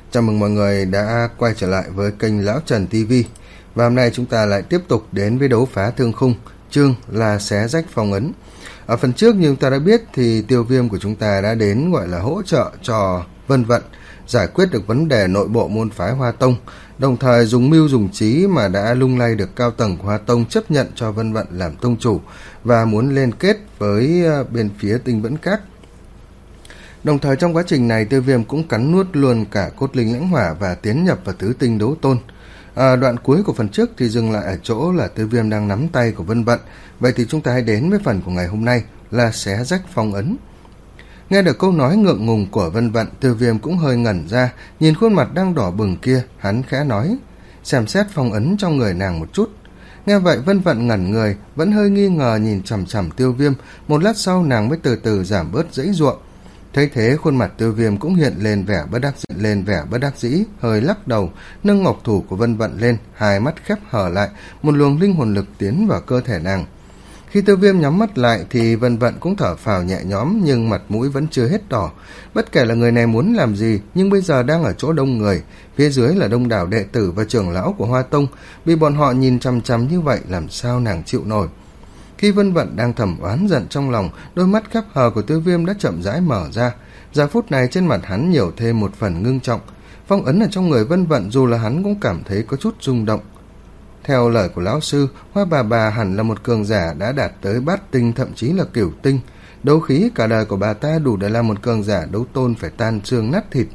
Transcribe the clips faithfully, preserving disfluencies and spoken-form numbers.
Chào mừng mọi người đã quay trở lại với kênh Lão Trần ti vi. Và hôm nay chúng ta lại tiếp tục đến với đấu phá thương khung, chương là xé rách phong ấn. Ở phần trước như chúng ta đã biết thì Tiêu Viêm của chúng ta đã đến gọi là hỗ trợ cho Vân Vận giải quyết được vấn đề nội bộ môn phái Hoa Tông, đồng thời dùng mưu dùng trí mà đã lung lay được cao tầng của Hoa Tông chấp nhận cho Vân Vận làm tông chủ và muốn liên kết với bên phía Tinh Vẫn Các. Đồng thời trong quá trình này Tiêu Viêm cũng cắn nuốt luôn cả cốt linh lãnh hỏa và tiến nhập vào tứ tinh đấu tôn. À, đoạn cuối của phần trước thì dừng lại ở chỗ là Tiêu Viêm đang nắm tay của Vân Vận. Vậy thì chúng ta hãy đến với phần của ngày hôm nay là xé rách phong ấn. Nghe được câu nói ngượng ngùng của Vân Vận, Tiêu Viêm cũng hơi ngẩn ra, nhìn khuôn mặt đang đỏ bừng kia, hắn khẽ nói, xem xét phong ấn trong người nàng một chút. Nghe vậy Vân Vận ngẩn người, vẫn hơi nghi ngờ nhìn chằm chằm Tiêu Viêm, một lát sau nàng mới từ từ giảm bớt giãy giụa. Thấy thế khuôn mặt Tiêu Viêm cũng hiện lên vẻ bất đắc dĩ, lên vẻ bất đắc dĩ, hơi lắc đầu, nâng ngọc thủ của Vân Vận lên, hai mắt khép hờ lại, một luồng linh hồn lực tiến vào cơ thể nàng. Khi Tiêu Viêm nhắm mắt lại thì Vân Vận cũng thở phào nhẹ nhõm, nhưng mặt mũi vẫn chưa hết đỏ. Bất kể là người này muốn làm gì, nhưng bây giờ đang ở chỗ đông người, phía dưới là đông đảo đệ tử và trưởng lão của Hoa Tông, bị bọn họ nhìn chằm chằm như vậy làm sao nàng chịu nổi. Khi Vân Vận đang thầm oán giận trong lòng, đôi mắt khép hờ của Tiêu Viêm đã chậm rãi mở ra. Giờ phút này trên mặt hắn nhiều thêm một phần ngưng trọng. Phong ấn ở trong người Vân Vận dù là hắn cũng cảm thấy có chút rung động. Theo lời của lão sư, Hoa Bà Bà hẳn là một cường giả đã đạt tới bát tinh, thậm chí là cửu tinh. Đấu khí cả đời của bà ta đủ để làm một cường giả đấu tôn phải tan xương nát thịt.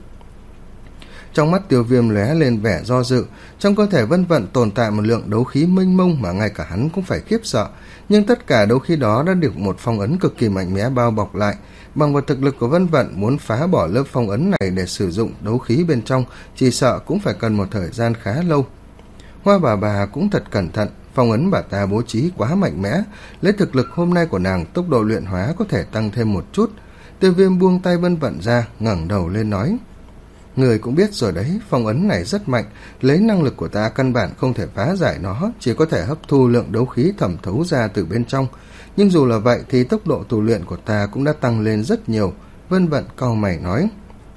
Trong mắt Tiêu Viêm lóe lên vẻ do dự, trong cơ thể Vân Vận tồn tại một lượng đấu khí mênh mông mà ngay cả hắn cũng phải khiếp sợ, nhưng tất cả đấu khí đó đã được một phong ấn cực kỳ mạnh mẽ bao bọc lại. Bằng vào thực lực của Vân Vận, muốn phá bỏ lớp phong ấn này để sử dụng đấu khí bên trong chỉ sợ cũng phải cần một thời gian khá lâu. Hoa Bà Bà cũng thật cẩn thận, phong ấn bà ta bố trí quá mạnh mẽ, lấy thực lực hôm nay của nàng tốc độ luyện hóa có thể tăng thêm một chút. Tiêu Viêm buông tay Vân Vận ra, ngẩng đầu lên nói, người cũng biết rồi đấy, phong ấn này rất mạnh, lấy năng lực của ta căn bản không thể phá giải nó, chỉ có thể hấp thu lượng đấu khí thẩm thấu ra từ bên trong. Nhưng dù là vậy thì tốc độ tu luyện của ta cũng đã tăng lên rất nhiều. Vân Vận cau mày nói,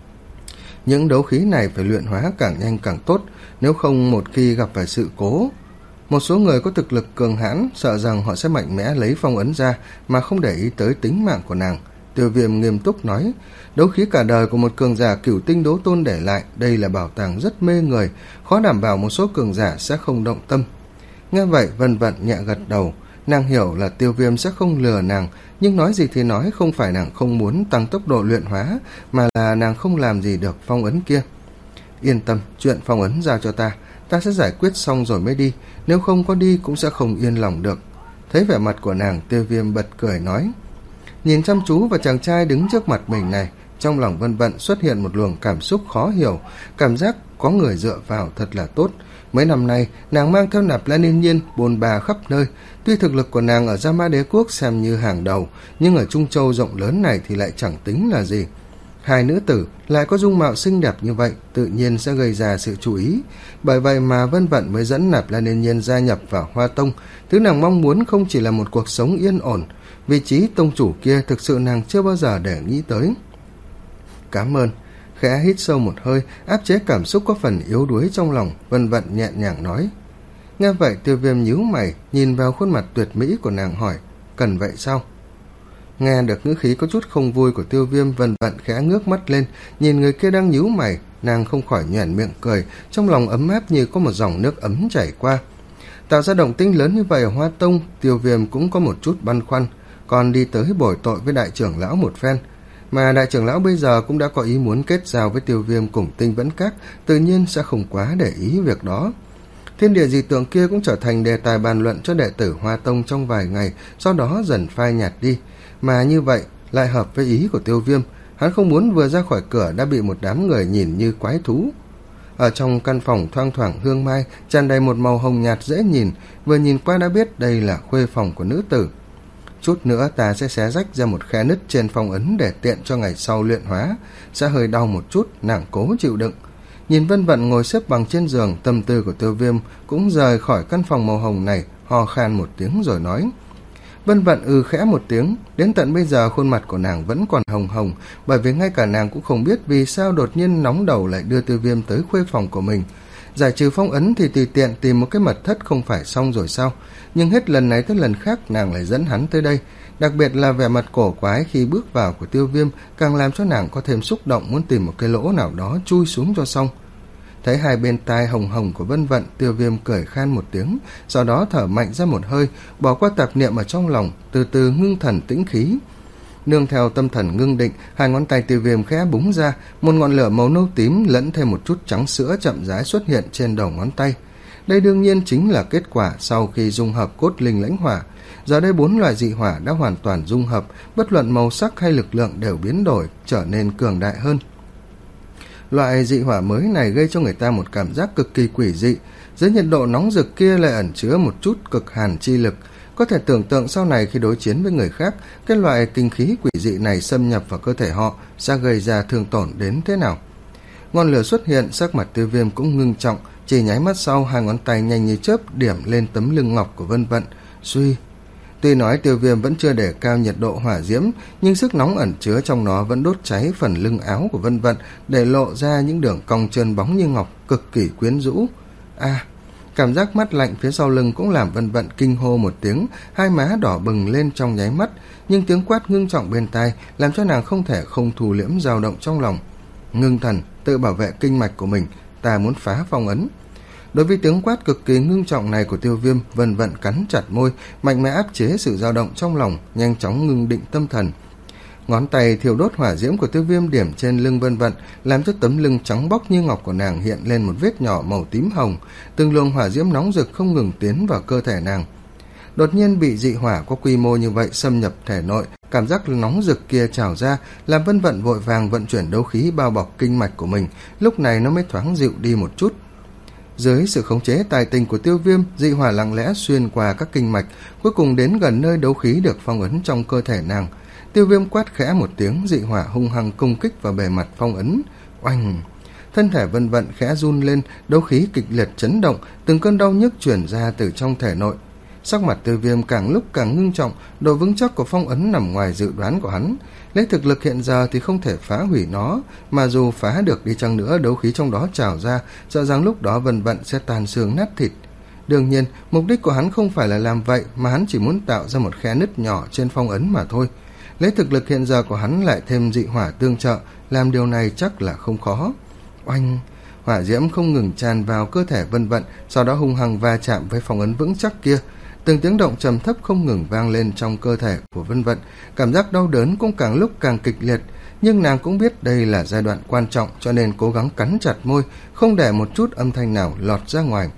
những đấu khí này phải luyện hóa càng nhanh càng tốt, nếu không một khi gặp phải sự cố, một số người có thực lực cường hãn sợ rằng họ sẽ mạnh mẽ lấy phong ấn ra mà không để ý tới tính mạng của nàng. Tiêu Viêm nghiêm túc nói, đấu khí cả đời của một cường giả cửu tinh đấu tôn để lại, đây là bảo tàng rất mê người, khó đảm bảo một số cường giả sẽ không động tâm. Nghe vậy Vân Vận nhẹ gật đầu, nàng hiểu là Tiêu Viêm sẽ không lừa nàng, nhưng nói gì thì nói, không phải nàng không muốn tăng tốc độ luyện hóa, mà là nàng không làm gì được phong ấn kia. Yên tâm, chuyện phong ấn giao cho ta, ta sẽ giải quyết xong rồi mới đi, nếu không có đi cũng sẽ không yên lòng được. Thấy vẻ mặt của nàng, Tiêu Viêm bật cười nói. Nhìn chăm chú vào chàng trai đứng trước mặt mình này, trong lòng Vân Vận xuất hiện một luồng cảm xúc khó hiểu, cảm giác có người dựa vào thật là tốt. Mấy năm nay, nàng mang theo Nạp Lan Yên Nhiên bôn ba khắp nơi, tuy thực lực của nàng ở Gia Ma Đế Quốc xem như hàng đầu, nhưng ở Trung Châu rộng lớn này thì lại chẳng tính là gì. Hai nữ tử lại có dung mạo xinh đẹp như vậy, tự nhiên sẽ gây ra sự chú ý. Bởi vậy mà Vân Vận mới dẫn Nạp Lan Yên Nhiên gia nhập vào Hoa Tông. Thứ nàng mong muốn không chỉ là một cuộc sống yên ổn, vị trí tông chủ kia thực sự nàng chưa bao giờ để nghĩ tới. Cảm ơn. Khẽ hít sâu một hơi, áp chế cảm xúc có phần yếu đuối trong lòng, Vân Vận nhẹ nhàng nói. Nghe vậy Tiêu Viêm nhíu mày, nhìn vào khuôn mặt tuyệt mỹ của nàng hỏi, cần vậy sao? Nghe được ngữ khí có chút không vui của Tiêu Viêm, Vân Vận khẽ ngước mắt lên, nhìn người kia đang nhíu mày, nàng không khỏi nhoẻn miệng cười, trong lòng ấm áp như có một dòng nước ấm chảy qua. Tạo ra động tĩnh lớn như vậy ở Hoa Tông, Tiêu Viêm cũng có một chút băn khoăn, còn đi tới bồi tội với đại trưởng lão một phen. Mà đại trưởng lão bây giờ cũng đã có ý muốn kết giao với Tiêu Viêm cùng Tinh Vẫn Các, tự nhiên sẽ không quá để ý việc đó. Thiên địa dị tượng kia cũng trở thành đề tài bàn luận cho đệ tử Hoa Tông trong vài ngày, sau đó dần phai nhạt đi. Mà như vậy lại hợp với ý của Tiêu Viêm, hắn không muốn vừa ra khỏi cửa đã bị một đám người nhìn như quái thú. Ở trong căn phòng thoang thoảng hương mai, tràn đầy một màu hồng nhạt dễ nhìn, vừa nhìn qua đã biết đây là khuê phòng của nữ tử. Chút nữa ta sẽ xé rách ra một khe nứt trên phong ấn để tiện cho ngày sau luyện hóa, sẽ hơi đau một chút, nàng cố chịu đựng. Nhìn Vân Vận ngồi xếp bằng trên giường, tâm tư của Tiêu Viêm cũng rời khỏi căn phòng màu hồng này, ho khan một tiếng rồi nói. Vân Vận ư khẽ một tiếng, đến tận bây giờ khuôn mặt của nàng vẫn còn hồng hồng, bởi vì ngay cả nàng cũng không biết vì sao đột nhiên nóng đầu lại đưa Tiêu Viêm tới khuê phòng của mình. Giải trừ phong ấn thì tùy tiện tìm một cái mật thất không phải xong rồi sao, nhưng hết lần này tới lần khác nàng lại dẫn hắn tới đây, đặc biệt là vẻ mặt cổ quái khi bước vào của Tiêu Viêm càng làm cho nàng có thêm xúc động muốn tìm một cái lỗ nào đó chui xuống cho xong. Thấy hai bên tai hồng hồng của Vân Vận, Tiêu Viêm cười khan một tiếng, sau đó thở mạnh ra một hơi, bỏ qua tạp niệm ở trong lòng, từ từ ngưng thần tĩnh khí. Nương theo tâm thần ngưng định, hai ngón tay Tiêu Viêm khẽ búng ra, một ngọn lửa màu nâu tím lẫn thêm một chút trắng sữa chậm rãi xuất hiện trên đầu ngón tay. Đây đương nhiên chính là kết quả sau khi dung hợp cốt linh lãnh hỏa. Giờ đây bốn loại dị hỏa đã hoàn toàn dung hợp, bất luận màu sắc hay lực lượng đều biến đổi, trở nên cường đại hơn. Loại dị hỏa mới này gây cho người ta một cảm giác cực kỳ quỷ dị, dưới nhiệt độ nóng rực kia lại ẩn chứa một chút cực hàn chi lực. Có thể tưởng tượng sau này khi đối chiến với người khác, cái loại kinh khí quỷ dị này xâm nhập vào cơ thể họ sẽ gây ra thương tổn đến thế nào. Ngọn lửa xuất hiện, sắc mặt Tiêu Viêm cũng ngưng trọng, chỉ nháy mắt sau hai ngón tay nhanh như chớp điểm lên tấm lưng ngọc của Vân Vận. Suy, tuy nói Tiêu Viêm vẫn chưa để cao nhiệt độ hỏa diễm, nhưng sức nóng ẩn chứa trong nó vẫn đốt cháy phần lưng áo của Vân Vận, để lộ ra những đường cong trơn bóng như ngọc, cực kỳ quyến rũ. A, cảm giác mát lạnh phía sau lưng cũng làm Vân Vận kinh hô một tiếng, hai má đỏ bừng lên trong nháy mắt, nhưng tiếng quát ngưng trọng bên tai làm cho nàng không thể không thu liễm dao động trong lòng. Ngưng thần, tự bảo vệ kinh mạch của mình, ta muốn phá phong ấn. Đối với tiếng quát cực kỳ ngưng trọng này của Tiêu Viêm, Vân Vận cắn chặt môi, mạnh mẽ áp chế sự dao động trong lòng, nhanh chóng ngưng định tâm thần. Ngón tay thiêu đốt hỏa diễm của Tiêu Viêm điểm trên lưng Vân Vận, làm cho tấm lưng trắng bóc như ngọc của nàng hiện lên một vết nhỏ màu tím hồng, từng luồng hỏa diễm nóng rực không ngừng tiến vào cơ thể nàng. Đột nhiên bị dị hỏa có quy mô như vậy xâm nhập thể nội, cảm giác nóng rực kia trào ra, làm Vân Vận vội vàng vận chuyển đấu khí bao bọc kinh mạch của mình, lúc này nó mới thoáng dịu đi một chút. Dưới sự khống chế tài tình của Tiêu Viêm, dị hỏa lặng lẽ xuyên qua các kinh mạch, cuối cùng đến gần nơi đấu khí được phong ấn trong cơ thể nàng. Tiêu Viêm quát khẽ một tiếng, dị hỏa hung hăng công kích vào bề mặt phong ấn. Oanh! Thân thể Vân Vận khẽ run lên, đấu khí kịch liệt chấn động, từng cơn đau nhức truyền ra từ trong thể nội. Sắc mặt Tiêu Viêm càng lúc càng ngưng trọng, độ vững chắc của phong ấn nằm ngoài dự đoán của hắn. Lấy thực lực hiện giờ thì không thể phá hủy nó, mà dù phá được đi chăng nữa, đấu khí trong đó trào ra, sợ rằng lúc đó Vân Vận sẽ tan xương nát thịt. Đương nhiên, mục đích của hắn không phải là làm vậy, mà hắn chỉ muốn tạo ra một khe nứt nhỏ trên phong ấn mà thôi. Lấy thực lực hiện giờ của hắn lại thêm dị hỏa tương trợ, làm điều này chắc là không khó. Oanh! Hỏa diễm không ngừng tràn vào cơ thể Vân Vận, sau đó hung hăng va chạm với phong ấn vững chắc kia. Từng tiếng động trầm thấp không ngừng vang lên trong cơ thể của Vân Vận, cảm giác đau đớn cũng càng lúc càng kịch liệt, nhưng nàng cũng biết đây là giai đoạn quan trọng, cho nên cố gắng cắn chặt môi, không để một chút âm thanh nào lọt ra ngoài.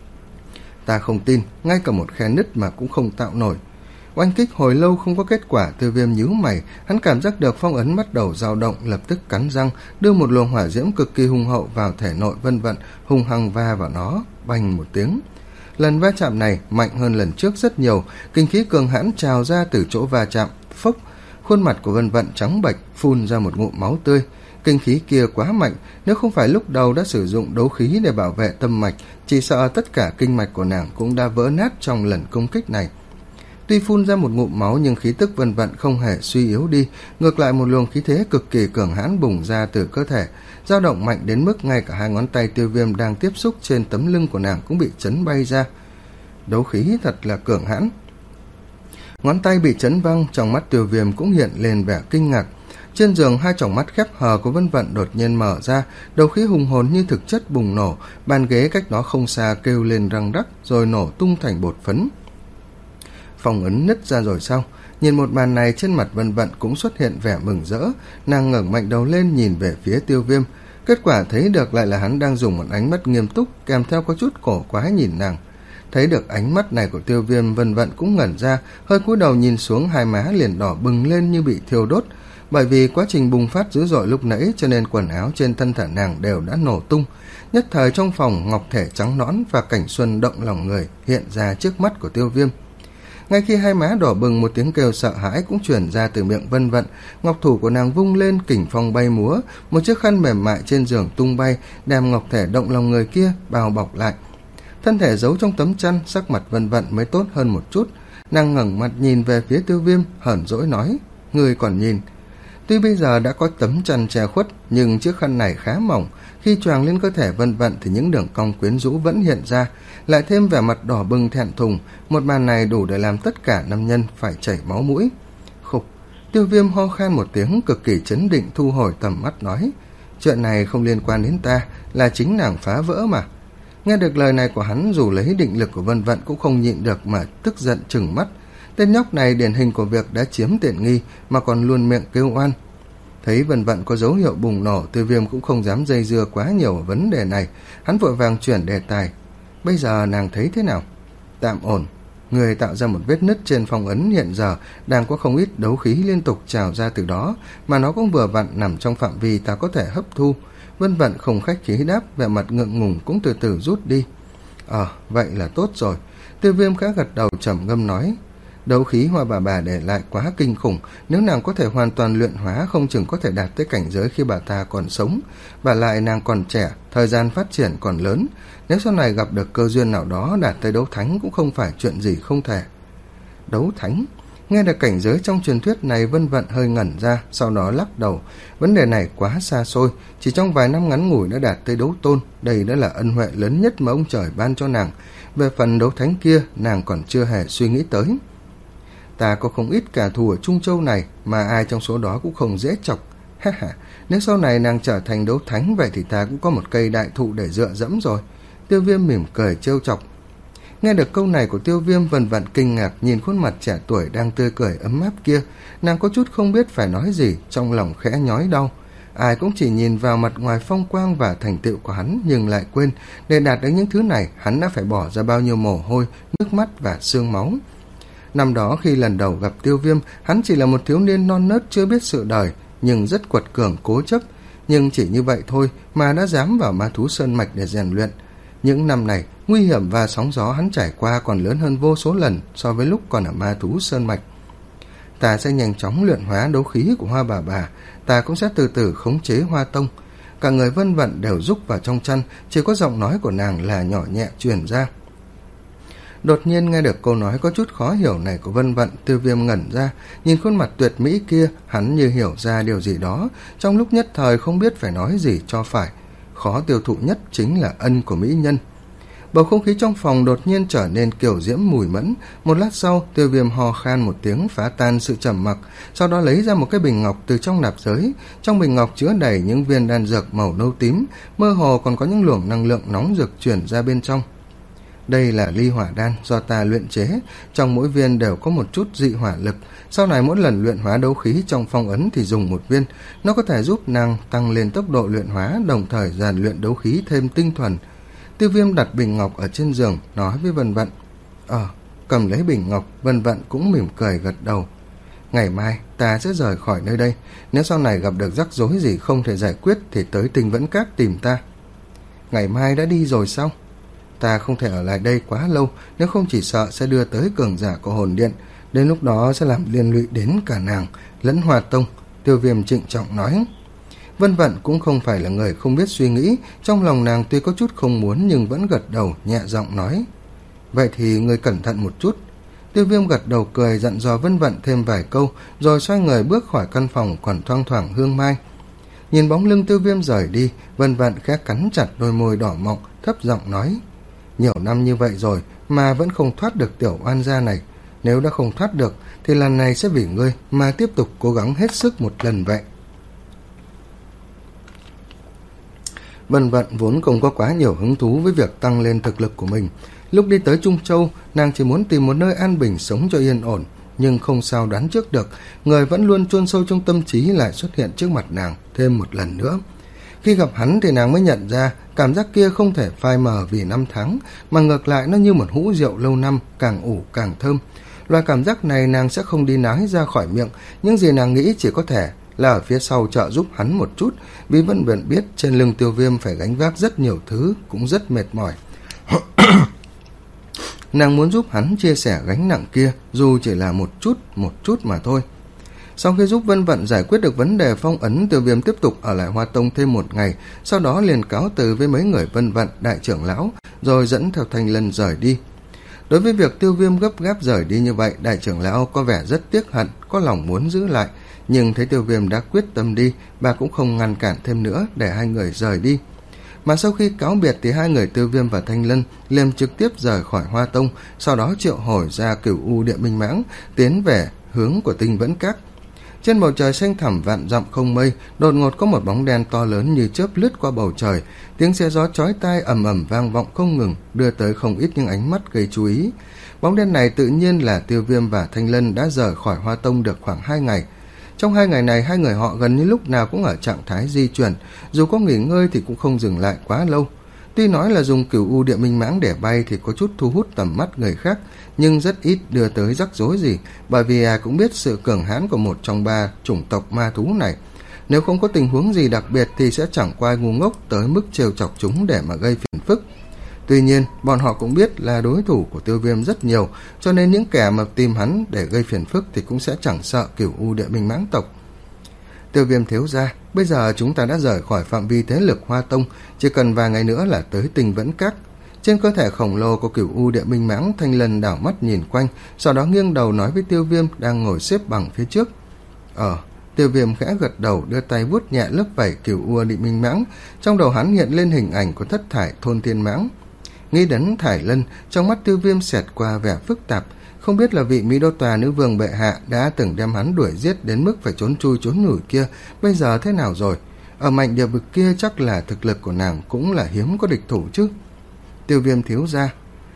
Ta không tin, ngay cả một khe nứt mà cũng không tạo nổi. Oanh kích hồi lâu không có kết quả, Tiêu Viêm nhíu mày, hắn cảm giác được phong ấn bắt đầu dao động, lập tức cắn răng, đưa một luồng hỏa diễm cực kỳ hung hậu vào thể nội Vân Vận, hung hăng va vào nó, bành một tiếng. Lần va chạm này mạnh hơn lần trước rất nhiều, kinh khí cường hãn trào ra từ chỗ va chạm, phốc, khuôn mặt của Vân Vận trắng bệch, phun ra một ngụm máu tươi. Kinh khí kia quá mạnh, nếu không phải lúc đầu đã sử dụng đấu khí để bảo vệ tâm mạch, chỉ sợ tất cả kinh mạch của nàng cũng đã vỡ nát trong lần công kích này. Tuy phun ra một ngụm máu nhưng khí tức Vân Vận không hề suy yếu đi, ngược lại một luồng khí thế cực kỳ cường hãn bùng ra từ cơ thể, dao động mạnh đến mức ngay cả hai ngón tay Tiêu Viêm đang tiếp xúc trên tấm lưng của nàng cũng bị chấn bay ra. Đấu khí thật là cường hãn. Ngón tay bị chấn văng, trong mắt Tiêu Viêm cũng hiện lên vẻ kinh ngạc. Trên giường, hai tròng mắt khép hờ của Vân Vận đột nhiên mở ra, đấu khí hùng hồn như thực chất bùng nổ, bàn ghế cách đó không xa kêu lên răng rắc rồi nổ tung thành bột phấn. Phong ấn nứt ra rồi sao? Nhìn một màn này, trên mặt Vân Vận cũng xuất hiện vẻ mừng rỡ, nàng ngẩng mạnh đầu lên nhìn về phía Tiêu Viêm. Kết quả thấy được lại là hắn đang dùng một ánh mắt nghiêm túc, kèm theo có chút cổ quái nhìn nàng. Thấy được ánh mắt này của Tiêu Viêm, Vân Vận cũng ngẩn ra, hơi cúi đầu nhìn xuống, hai má liền đỏ bừng lên như bị thiêu đốt. Bởi vì quá trình bùng phát dữ dội lúc nãy cho nên quần áo trên thân thể nàng đều đã nổ tung. Nhất thời trong phòng, ngọc thể trắng nõn và cảnh xuân động lòng người hiện ra trước mắt của Tiêu Viêm. Ngay khi hai má đỏ bừng, một tiếng kêu sợ hãi cũng truyền ra từ miệng Vân Vận. Ngọc thủ của nàng vung lên, kình phong bay múa, một chiếc khăn mềm mại trên giường tung bay, đem ngọc thể động lòng người kia bao bọc lại. Thân thể giấu trong tấm chăn, sắc mặt Vân Vận mới tốt hơn một chút. Nàng ngẩng mặt nhìn về phía Tiêu Viêm, hờn dỗi nói, ngươi còn nhìn. Tuy bây giờ đã có tấm chăn che khuất, nhưng chiếc khăn này khá mỏng, khi choàng lên cơ thể Vân Vận thì những đường cong quyến rũ vẫn hiện ra, lại thêm vẻ mặt đỏ bừng thẹn thùng, một màn này đủ để làm tất cả nam nhân phải chảy máu mũi. Khục, Tiêu Viêm ho khan một tiếng, cực kỳ chấn định thu hồi tầm mắt nói, chuyện này không liên quan đến ta, là chính nàng phá vỡ mà. Nghe được lời này của hắn, dù lấy định lực của Vân Vận cũng không nhịn được mà tức giận trừng mắt. Tên nhóc này điển hình của việc đã chiếm tiện nghi mà còn luôn miệng kêu oan. Thấy Vân Vận có dấu hiệu bùng nổ, Tiêu Viêm cũng không dám dây dưa quá nhiều ở vấn đề này, hắn vội vàng chuyển đề tài. Bây giờ nàng thấy thế nào? Tạm ổn. Người tạo ra một vết nứt trên phong ấn hiện giờ đang có không ít đấu khí liên tục trào ra từ đó, mà nó cũng vừa vặn nằm trong phạm vi ta có thể hấp thu. Vân Vận không khách khí đáp, vẻ mặt ngượng ngùng cũng từ từ rút đi. Ờ, vậy là tốt rồi. Tiêu Viêm khẽ gật đầu trầm ngâm nói, đấu khí Hoa bà bà để lại quá kinh khủng, nếu nàng có thể hoàn toàn luyện hóa không chừng có thể đạt tới cảnh giới khi bà ta còn sống. Và lại nàng còn trẻ, thời gian phát triển còn lớn, nếu sau này gặp được cơ duyên nào đó đạt tới đấu thánh cũng không phải chuyện gì không thể. Đấu thánh? Nghe được cảnh giới trong truyền thuyết này, Vân Vận hơi ngẩn ra, sau đó lắc đầu. Vấn đề này quá xa xôi, chỉ trong vài năm ngắn ngủi đã đạt tới đấu tôn, đây đã là ân huệ lớn nhất mà ông trời ban cho nàng. Về phần đấu thánh kia, nàng còn chưa hề suy nghĩ tới. Ta có không ít kẻ thù ở Trung Châu này, mà ai trong số đó cũng không dễ chọc. Ha ha, nếu sau này nàng trở thành đấu thánh, vậy thì ta cũng có một cây đại thụ để dựa dẫm rồi. Tiêu Viêm mỉm cười trêu chọc. Nghe được câu này của Tiêu Viêm, Vân Vận kinh ngạc nhìn khuôn mặt trẻ tuổi đang tươi cười ấm áp kia, nàng có chút không biết phải nói gì, trong lòng khẽ nhói đau. Ai cũng chỉ nhìn vào mặt ngoài phong quang và thành tựu của hắn, nhưng lại quên để đạt được những thứ này hắn đã phải bỏ ra bao nhiêu mồ hôi, nước mắt và xương máu. Năm đó khi lần đầu gặp Tiêu Viêm, hắn chỉ là một thiếu niên non nớt chưa biết sự đời, nhưng rất quật cường cố chấp, nhưng chỉ như vậy thôi mà đã dám vào Ma Thú Sơn Mạch để rèn luyện. Những năm này, nguy hiểm và sóng gió hắn trải qua còn lớn hơn vô số lần so với lúc còn ở Ma Thú Sơn Mạch. Ta sẽ nhanh chóng luyện hóa đấu khí của Hoa bà bà, ta cũng sẽ từ từ khống chế Hoa Tông. Cả người Vân Vận đều rúc vào trong chăn, chỉ có giọng nói của nàng là nhỏ nhẹ truyền ra. Đột nhiên nghe được câu nói có chút khó hiểu này của Vân Vận, Tiêu Viêm ngẩn ra, nhìn khuôn mặt tuyệt mỹ kia, hắn như hiểu ra điều gì đó, trong lúc nhất thời không biết phải nói gì cho phải. Khó tiêu thụ nhất chính là ân của mỹ nhân. Bầu không khí trong phòng đột nhiên trở nên kiều diễm mùi mẫn. Một lát sau, Tiêu Viêm ho khan một tiếng phá tan sự trầm mặc, sau đó lấy ra một cái bình ngọc từ trong nạp giới. Trong bình ngọc chứa đầy những viên đan dược màu nâu tím, mơ hồ còn có những luồng năng lượng nóng rực truyền ra bên trong. Đây là ly hỏa đan do ta luyện chế, trong mỗi viên đều có một chút dị hỏa lực. Sau này mỗi lần luyện hóa đấu khí trong phong ấn thì dùng một viên, nó có thể giúp nàng tăng lên tốc độ luyện hóa, đồng thời rèn luyện đấu khí thêm tinh thuần. Tiêu Viêm đặt bình ngọc ở trên giường, nói với Vân Vận. Ờ, cầm lấy bình ngọc, Vân Vận cũng mỉm cười gật đầu. Ngày mai ta sẽ rời khỏi nơi đây, nếu sau này gặp được rắc rối gì không thể giải quyết thì tới Tinh Vẫn Các tìm ta. Ngày mai đã đi rồi sao? Ta không thể ở lại đây quá lâu, nếu không chỉ sợ sẽ đưa tới cường giả của hồn điện, đến lúc đó sẽ làm liên lụy đến cả nàng lẫn Hoa Tông. Tiêu Viêm trịnh trọng nói. Vân Vận cũng không phải là người không biết suy nghĩ, trong lòng nàng tuy có chút không muốn nhưng vẫn gật đầu nhẹ giọng nói. Vậy thì ngươi cẩn thận một chút. Tiêu Viêm gật đầu cười dặn dò Vân Vận thêm vài câu, rồi xoay người bước khỏi căn phòng còn thoang thoảng hương mai. Nhìn bóng lưng Tiêu Viêm rời đi, Vân Vận khẽ cắn chặt đôi môi đỏ mọng, thấp giọng nói. Nhiều năm như vậy rồi mà vẫn không thoát được tiểu oan gia này, nếu đã không thoát được thì lần này sẽ vì ngươi mà tiếp tục cố gắng hết sức một lần vậy. Vân Vận vốn không có quá nhiều hứng thú với việc tăng lên thực lực của mình. Lúc đi tới Trung Châu, nàng chỉ muốn tìm một nơi an bình sống cho yên ổn, nhưng không sao đoán trước được, người vẫn luôn chôn sâu trong tâm trí lại xuất hiện trước mặt nàng thêm một lần nữa. Khi gặp hắn thì nàng mới nhận ra cảm giác kia không thể phai mờ vì năm tháng, mà ngược lại nó như một hũ rượu lâu năm, càng ủ càng thơm. Loại cảm giác này nàng sẽ không đi nói ra khỏi miệng, những gì nàng nghĩ chỉ có thể là ở phía sau trợ giúp hắn một chút, vì Vân Vận biết trên lưng Tiêu Viêm phải gánh vác rất nhiều thứ, cũng rất mệt mỏi. Nàng muốn giúp hắn chia sẻ gánh nặng kia, dù chỉ là một chút, một chút mà thôi. Sau khi giúp Vân Vận giải quyết được vấn đề phong ấn, Tiêu Viêm tiếp tục ở lại Hoa Tông thêm một ngày, sau đó liền cáo từ với mấy người Vân Vận, đại trưởng lão, rồi dẫn theo Thanh Lân rời đi. Đối với việc Tiêu Viêm gấp gáp rời đi như vậy, đại trưởng lão có vẻ rất tiếc hận, có lòng muốn giữ lại, nhưng thấy Tiêu Viêm đã quyết tâm đi, bà cũng không ngăn cản thêm nữa để hai người rời đi. Mà sau khi cáo biệt thì hai người Tiêu Viêm và Thanh Lân liền trực tiếp rời khỏi Hoa Tông, sau đó triệu hồi ra Cửu U Địa Minh Mãng, tiến về hướng của Tinh Vẫn Các. Trên bầu trời xanh thẳm vạn dặm không mây, đột ngột có một bóng đen to lớn như chớp lướt qua bầu trời, tiếng xe gió chói tai ầm ầm vang vọng không ngừng, đưa tới không ít những ánh mắt gây chú ý. Bóng đen này tự nhiên là Tiêu Viêm và Thanh Lân đã rời khỏi Hoa Tông được khoảng hai ngày. Trong hai ngày này, hai người họ gần như lúc nào cũng ở trạng thái di chuyển, dù có nghỉ ngơi thì cũng không dừng lại quá lâu. Tuy nói là dùng Cửu U Địa Minh Mãng để bay thì có chút thu hút tầm mắt người khác, nhưng rất ít đưa tới rắc rối gì, bởi vì ai cũng biết sự cường hãn của một trong ba chủng tộc ma thú này. Nếu không có tình huống gì đặc biệt thì sẽ chẳng có ai ngu ngốc tới mức trêu chọc chúng để mà gây phiền phức. Tuy nhiên, bọn họ cũng biết là đối thủ của Tiêu Viêm rất nhiều, cho nên những kẻ mà tìm hắn để gây phiền phức thì cũng sẽ chẳng sợ Cửu U Địa Minh Mãng tộc. Tiêu Viêm thiếu gia, bây giờ chúng ta đã rời khỏi phạm vi thế lực Hoa Tông, chỉ cần vài ngày nữa là tới Tinh Vẫn Các. Trên cơ thể khổng lồ của Cửu U Địa Minh Mãng, Thanh Lân đảo mắt nhìn quanh, sau đó nghiêng đầu nói với Tiêu Viêm đang ngồi xếp bằng phía trước. Ờ, Tiêu Viêm khẽ gật đầu, đưa tay vuốt nhẹ lớp vảy Cửu U Địa Minh Mãng, trong đầu hắn hiện lên hình ảnh của thất thải thôn thiên mãng. Nghĩ đến Thải Lân, trong mắt Tiêu Viêm xẹt qua vẻ phức tạp, không biết là vị Mỹ Đô Tòa nữ vương bệ hạ đã từng đem hắn đuổi giết đến mức phải trốn chui trốn nhủi kia, bây giờ thế nào rồi? Ở mảnh địa vực kia chắc là thực lực của nàng cũng là hiếm có địch thủ chứ. Tiêu Viêm thiếu gia.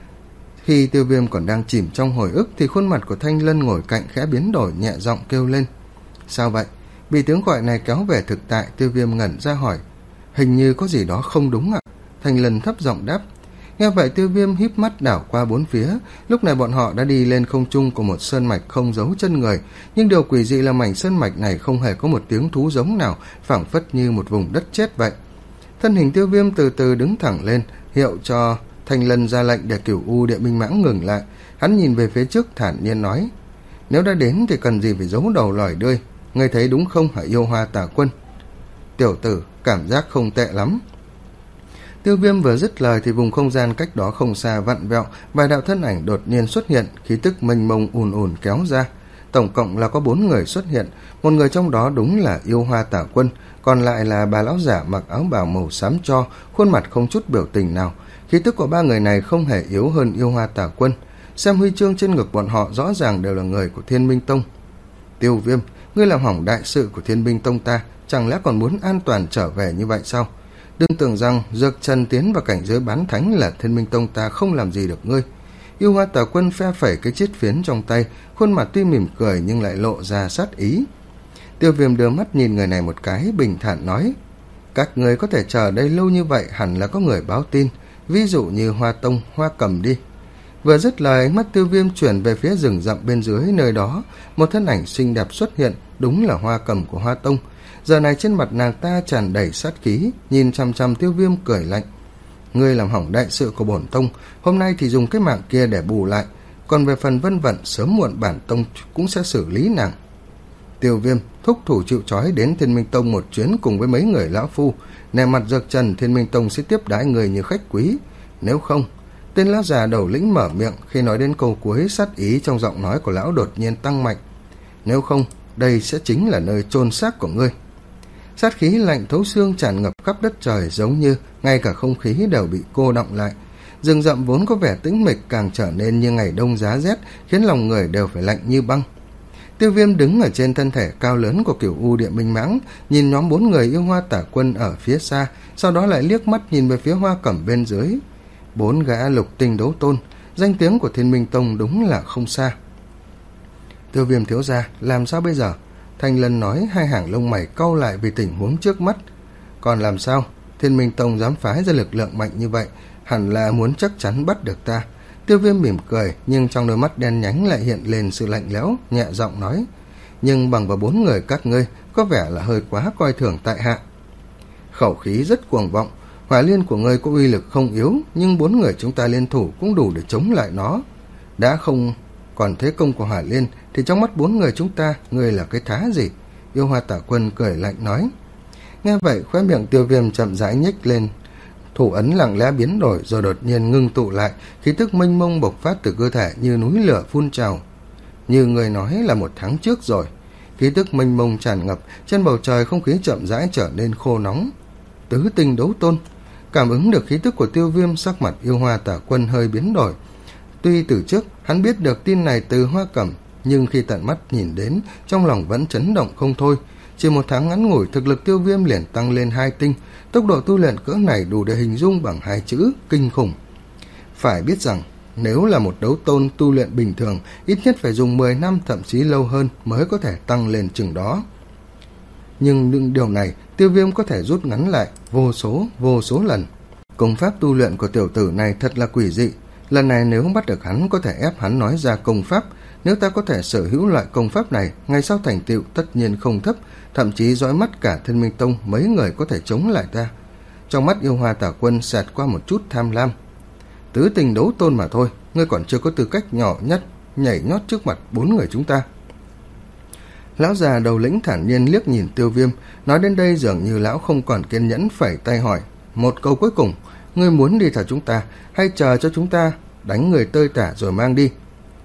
Khi Tiêu Viêm còn đang chìm trong hồi ức thì khuôn mặt của Thanh Lân ngồi cạnh khẽ biến đổi, nhẹ giọng kêu lên. Sao vậy? Bị tiếng gọi này kéo về thực tại, Tiêu Viêm ngẩn ra hỏi. Hình như có gì đó không đúng ạ. Thanh Lân thấp giọng đáp. Nghe vậy Tiêu Viêm híp mắt đảo qua bốn phía, lúc này bọn họ đã đi lên không trung của một sơn mạch không giấu chân người, nhưng điều quỷ dị là mảnh sơn mạch này không hề có một tiếng thú giống nào, phảng phất như một vùng đất chết vậy. Thân hình Tiêu Viêm từ từ đứng thẳng lên, hiệu cho Thanh Lân ra lệnh để Cửu U Địa Minh Mãng ngừng lại. Hắn nhìn về phía trước thản nhiên nói, nếu đã đến thì cần gì phải giấu đầu lòi đuôi, ngươi thấy đúng không hả Yêu Hoa Tà Quân? Tiểu tử, cảm giác không tệ lắm. Tiêu Viêm vừa dứt lời thì vùng không gian cách đó không xa vặn vẹo, vài đạo thân ảnh đột nhiên xuất hiện, khí tức mênh mông ùn ùn kéo ra. Tổng cộng là có bốn người xuất hiện, một người trong đó đúng là Yêu Hoa Tà Quân, còn lại là bà lão giả mặc áo bào màu xám tro, khuôn mặt không chút biểu tình nào. Khí tức của ba người này không hề yếu hơn Yêu Hoa Tà Quân. Xem huy chương trên ngực bọn họ rõ ràng đều là người của Thiên Minh Tông. Tiêu Viêm, ngươi làm hỏng đại sự của Thiên Minh Tông ta, chẳng lẽ còn muốn an toàn trở về như vậy sao? Đừng tưởng rằng dược chân tiến vào cảnh giới bán thánh là Thiên Minh Tông ta không làm gì được ngươi. Yêu Hoa Tà Quân phe phẩy cái chiếc phiến trong tay, khuôn mặt tuy mỉm cười nhưng lại lộ ra sát ý. Tiêu Viêm đưa mắt nhìn người này một cái, bình thản nói, các người có thể chờ đây lâu như vậy hẳn là có người báo tin, ví dụ như Hoa Tông, Hoa Cầm đi. Vừa dứt lời, ánh mắt Tiêu Viêm chuyển về phía rừng rậm bên dưới, nơi đó một thân ảnh xinh đẹp xuất hiện, đúng là Hoa Cầm của Hoa Tông. Giờ này trên mặt nàng ta tràn đầy sát khí, nhìn chằm chằm Tiêu Viêm cười lạnh. Ngươi làm hỏng đại sự của bổn tông, hôm nay thì dùng cái mạng kia để bù lại, còn về phần Vân Vận sớm muộn bản tông cũng sẽ xử lý nàng. Tiêu Viêm thúc thủ chịu trói đến Thiên Minh Tông một chuyến cùng với mấy người lão phu, nề mặt dược trần Thiên Minh Tông sẽ tiếp đãi người như khách quý. Nếu không, tên lão già đầu lĩnh mở miệng, khi nói đến câu cuối sát ý trong giọng nói của lão đột nhiên tăng mạnh. Nếu không, đây sẽ chính là nơi chôn xác của ngươi. Sát khí lạnh thấu xương tràn ngập khắp đất trời, giống như ngay cả không khí đều bị cô đọng lại. Rừng rậm vốn có vẻ tĩnh mịch càng trở nên như ngày đông giá rét, khiến lòng người đều phải lạnh như băng. Tiêu Viêm đứng ở trên thân thể cao lớn của Cửu U Địa Minh Mãng, nhìn nhóm bốn người Yêu Hoa Tả Quân ở phía xa, sau đó lại liếc mắt nhìn về phía Hoa Cẩm bên dưới. Bốn gã lục tinh đấu tôn, danh tiếng của Thiên Minh Tông đúng là không xa. Tiêu Viêm thiếu gia, làm sao bây giờ? Thanh Lân nói, hai hàng lông mày cau lại vì tình huống trước mắt. Còn làm sao? Thiên Minh Tông dám phái ra lực lượng mạnh như vậy, hẳn là muốn chắc chắn bắt được ta. Tiêu Viêm mỉm cười, nhưng trong đôi mắt đen nhánh lại hiện lên sự lạnh lẽo, nhẹ giọng nói, nhưng bằng vào bốn người các ngươi có vẻ là hơi quá coi thường tại hạ. Khẩu khí rất cuồng vọng, hỏa liên của ngươi có uy lực không yếu, nhưng bốn người chúng ta liên thủ cũng đủ để chống lại nó. Đã không còn thế công của hỏa liên thì trong mắt bốn người chúng ta, ngươi là cái thá gì? Yêu Hoa Tả Quân cười lạnh nói. Nghe vậy, khóe miệng Tiêu Viêm chậm rãi nhếch lên, Thủ ấn lặng lẽ biến đổi rồi đột nhiên ngưng tụ lại, khí tức mênh mông bộc phát từ cơ thể như núi lửa phun trào. Như người nói là một tháng trước rồi. Khí tức mênh mông tràn ngập, trên bầu trời không khí chậm rãi trở nên khô nóng. Tứ tinh đấu tôn. Cảm ứng được khí tức của Tiêu Viêm, sắc mặt Yêu Hoa Tả Quân hơi biến đổi. Tuy từ trước hắn biết được tin này từ Hoa Cẩm, nhưng khi tận mắt nhìn đến, trong lòng vẫn chấn động không thôi. Chỉ một tháng ngắn ngủi, thực lực Tiêu Viêm liền tăng lên hai tinh, tốc độ tu luyện cỡ này đủ để hình dung bằng hai chữ kinh khủng. Phải biết rằng, nếu là một đấu tôn tu luyện bình thường, ít nhất phải dùng mười năm thậm chí lâu hơn mới có thể tăng lên chừng đó. Nhưng những điều này, Tiêu Viêm có thể rút ngắn lại vô số, vô số lần. Công pháp tu luyện của tiểu tử này thật là quỷ dị. Lần này nếu bắt được hắn, có thể ép hắn nói ra công pháp. Nếu ta có thể sở hữu loại công pháp này, ngày sau thành tựu tất nhiên không thấp, thậm chí dõi mắt cả Thiên Minh Tông mấy người có thể chống lại ta. Trong mắt Yêu Hoa Tả Quân xẹt qua một chút tham lam. Tứ tình đấu tôn mà thôi, ngươi còn chưa có tư cách nhỏ nhất nhảy nhót trước mặt bốn người chúng ta. Lão già đầu lĩnh thản nhiên liếc nhìn Tiêu Viêm, nói đến đây dường như lão không còn kiên nhẫn, phẩy tay hỏi: một câu cuối cùng, ngươi muốn đi thả chúng ta, hay chờ cho chúng ta đánh người tơi tả rồi mang đi?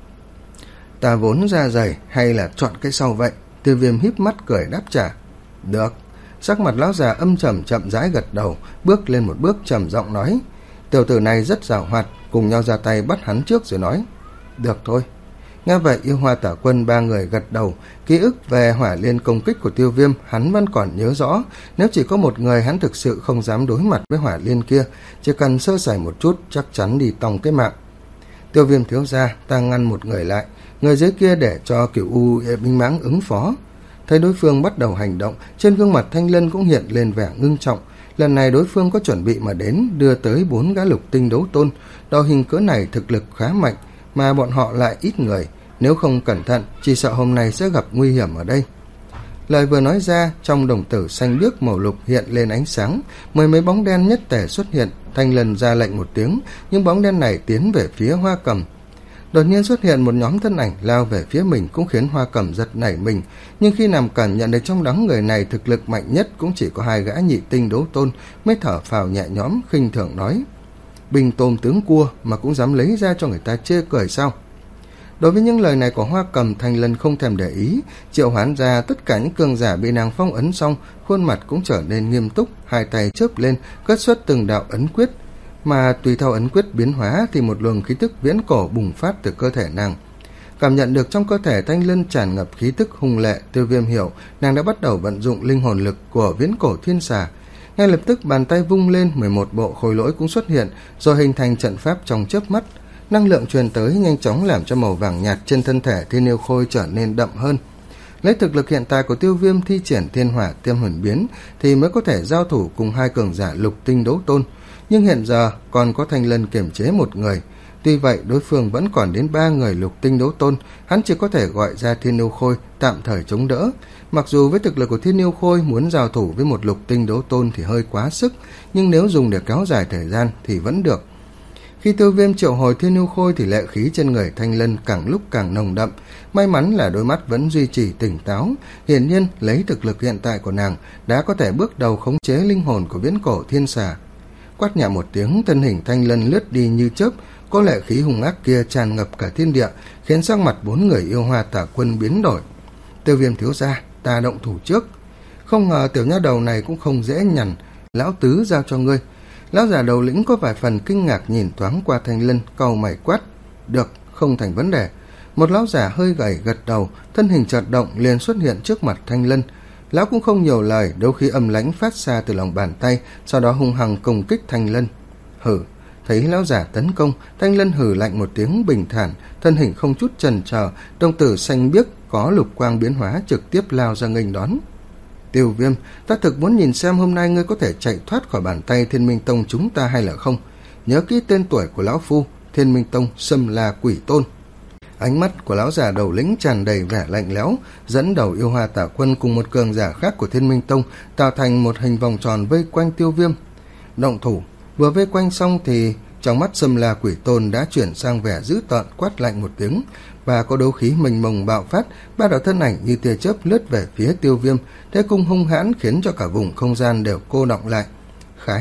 Ta vốn da dày, hay là chọn cái sau vậy? Tiêu Viêm híp mắt cười đáp trả. Được. Sắc mặt lão già âm trầm chậm rãi gật đầu, bước lên một bước trầm giọng nói: tiểu tử này rất giàu hoạt, cùng nhau ra tay bắt hắn trước rồi nói. Được thôi. Nghe vậy Yêu Hoa Tả Quân ba người gật đầu. Ký ức về hỏa liên công kích của Tiêu Viêm hắn vẫn còn nhớ rõ. Nếu chỉ có một người, hắn thực sự không dám đối mặt với hỏa liên kia, chỉ cần sơ sẩy một chút chắc chắn đi tòng cái mạng. Tiêu Viêm thiếu gia, ta ngăn một người lại, người dưới kia để cho Cửu U Minh Mãng ứng phó. Thấy đối phương bắt đầu hành động, trên gương mặt Thanh Lân cũng hiện lên vẻ ngưng trọng. Lần này đối phương có chuẩn bị mà đến, đưa tới bốn gã lục tinh đấu tôn. Đo hình cỡ này thực lực khá mạnh, mà bọn họ lại ít người, nếu không cẩn thận chỉ sợ hôm nay sẽ gặp nguy hiểm ở đây. Lời vừa nói ra, trong đồng tử xanh biếc màu lục hiện lên ánh sáng, mười mấy bóng đen nhất tề xuất hiện. Thanh Lân ra lệnh một tiếng, những bóng đen này tiến về phía Hoa Cẩm. Đột nhiên xuất hiện một nhóm thân ảnh lao về phía mình, cũng khiến Hoa Cẩm giật nảy mình. Nhưng khi Nam Cẩn nhận được trong đám người này thực lực mạnh nhất cũng chỉ có hai gã nhị tinh đấu tôn, mới thở phào nhẹ nhõm, khinh thường nói: bình tôm tướng cua mà cũng dám lấy ra cho người ta chê cười sao? Đối với những lời này của Hoa Cẩm, Thanh Lân không thèm để ý, triệu hoán ra tất cả những cường giả bị nàng phong ấn xong, khuôn mặt cũng trở nên nghiêm túc, hai tay chớp lên cất xuất từng đạo ấn quyết, mà tùy theo ấn quyết biến hóa thì một luồng khí tức viễn cổ bùng phát từ cơ thể nàng. Cảm nhận được trong cơ thể Thanh Lân tràn ngập khí tức hung lệ, Tiêu Viêm hiểu nàng đã bắt đầu vận dụng linh hồn lực của viễn cổ thiên xà. Ngay lập tức bàn tay vung lên, mười một bộ khối lỗi cũng xuất hiện, rồi hình thành trận pháp trong chớp mắt. Năng lượng truyền tới nhanh chóng làm cho màu vàng nhạt trên thân thể Thiên Yêu Khôi trở nên đậm hơn. Lấy thực lực hiện tại của Tiêu Viêm thi triển Thiên Hỏa Tiêm Hồn Biến thì mới có thể giao thủ cùng hai cường giả lục tinh đấu tôn, nhưng hiện giờ còn có Thanh Lân kiềm chế một người. Tuy vậy đối phương vẫn còn đến ba người lục tinh đấu tôn, hắn chỉ có thể gọi ra Thiên Yêu Khôi tạm thời chống đỡ. Mặc dù với thực lực của Thiên Yêu Khôi muốn giao thủ với một lục tinh đấu tôn thì hơi quá sức, nhưng nếu dùng để kéo dài thời gian thì vẫn được. Khi Tiêu Viêm triệu hồi Thiên Yêu Khôi thì lệ khí trên người Thanh Lân càng lúc càng nồng đậm. May mắn là đôi mắt vẫn duy trì tỉnh táo, hiển nhiên lấy thực lực hiện tại của nàng đã có thể bước đầu khống chế linh hồn của viễn cổ thiên xà. Quát nhẹ một tiếng, thân hình Thanh Lân lướt đi như chớp, có lệ khí hung ác kia tràn ngập cả thiên địa, khiến sắc mặt bốn người Yêu Hoa Tả Quân biến đổi. Tiêu Viêm thiếu gia, ta động thủ trước. Không ngờ tiểu nha đầu này cũng không dễ nhằn, lão tứ giao cho ngươi. Lão già đầu lĩnh có vài phần kinh ngạc nhìn thoáng qua Thanh Lân, cau mày quát: được, không thành vấn đề. Một lão già hơi gầy gật đầu, thân hình chợt động liền xuất hiện trước mặt Thanh Lân. Lão cũng không nhiều lời, đấu khí âm lãnh phát ra từ lòng bàn tay, sau đó hung hăng công kích Thanh Lân. Hử. Thấy lão giả tấn công, Thanh Lân hử lạnh một tiếng bình thản, thân hình không chút chần chờ, đồng tử xanh biếc có lục quang biến hóa trực tiếp lao ra nghênh đón. Tiêu Viêm, ta thực muốn nhìn xem hôm nay ngươi có thể chạy thoát khỏi bàn tay Thiên Minh Tông chúng ta hay là không. Nhớ kỹ tên tuổi của lão phu, Thiên Minh Tông xâm la quỷ tôn. Ánh mắt của lão già đầu lĩnh tràn đầy vẻ lạnh lẽo, dẫn đầu Yêu Hoa Tả Quân cùng một cường giả khác của Thiên Minh Tông tạo thành một hình vòng tròn vây quanh Tiêu Viêm. Động thủ, vừa vây quanh xong thì trong mắt xâm la quỷ tôn đã chuyển sang vẻ dữ tợn, quát lạnh một tiếng, và có đấu khí mênh mông bạo phát, ba đạo thân ảnh như tia chớp lướt về phía Tiêu Viêm, thế cung hung hãn khiến cho cả vùng không gian đều cô đọng lại. Khái,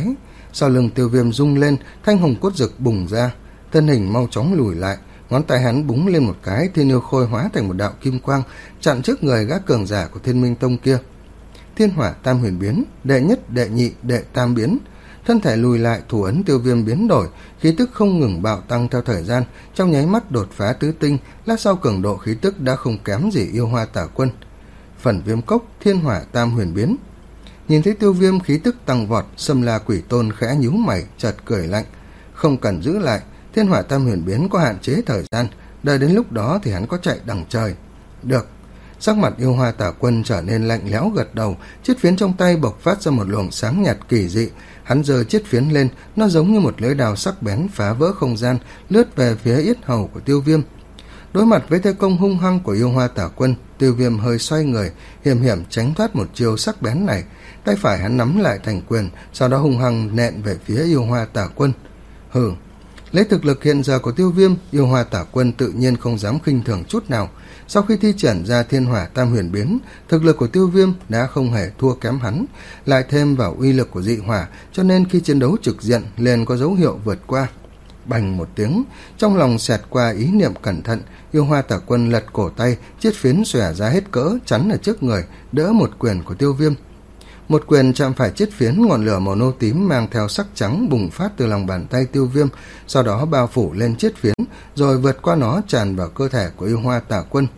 Sau lưng Tiêu Viêm rung lên, thanh hồng cốt dực bùng ra, thân hình mau chóng lùi lại, ngón tay hắn búng lên một cái, Thiên Yêu Khôi hóa thành một đạo kim quang chặn trước người gã cường giả của Thiên Minh Tông kia. Thiên hỏa tam huyền biến, đệ nhất, đệ nhị, đệ tam biến. Thân thể lùi lại, thủ ấn Tiêu Viêm biến đổi, khí tức không ngừng bạo tăng theo thời gian, trong nháy mắt đột phá tứ tinh, lát sau cường độ khí tức đã không kém gì Yêu Hoa Tả Quân. Phần Viêm Cốc, thiên hỏa tam huyền biến. Nhìn thấy Tiêu Viêm khí tức tăng vọt, Xâm La Quỷ Tôn khẽ nhíu mày, chợt cười lạnh. Không cần giữ lại, thiên hỏa tam huyền biến có hạn chế thời gian, đợi đến lúc đó thì hắn có chạy đằng trời. Được. Sắc mặt Yêu Hoa Tả Quân trở nên lạnh lẽo, gật đầu, chiếc phiến trong tay bộc phát ra một luồng sáng nhạt kỳ dị. Hắn giơ chiếc phiến lên, nó giống như một lưỡi đao sắc bén phá vỡ không gian, lướt về phía yết hầu của Tiêu Viêm. Đối mặt với thế công hung hăng của Yêu Hoa Tả Quân, Tiêu Viêm hơi xoay người, hiểm hiểm tránh thoát một chiêu sắc bén này. Tay phải hắn nắm lại thành quyền, sau đó hung hăng nện về phía Yêu Hoa Tả Quân. Hừ, lấy thực lực hiện giờ của Tiêu Viêm, Yêu Hoa Tả Quân tự nhiên không dám khinh thường chút nào. Sau khi thi triển ra thiên hỏa tam huyền biến, thực lực của Tiêu Viêm đã không hề thua kém hắn, lại thêm vào uy lực của dị hỏa, cho nên khi chiến đấu trực diện liền có dấu hiệu vượt qua. Bành một tiếng, trong lòng xẹt qua ý niệm cẩn thận, Yêu Hoa Tả Quân lật cổ tay, chiếc phiến xòe ra hết cỡ, chắn ở trước người, đỡ một quyền của Tiêu Viêm. Một quyền chạm phải chiếc phiến, ngọn lửa màu nâu tím mang theo sắc trắng bùng phát từ lòng bàn tay Tiêu Viêm, sau đó bao phủ lên chiếc phiến, rồi vượt qua nó tràn vào cơ thể của Yêu Hoa Tả Quân.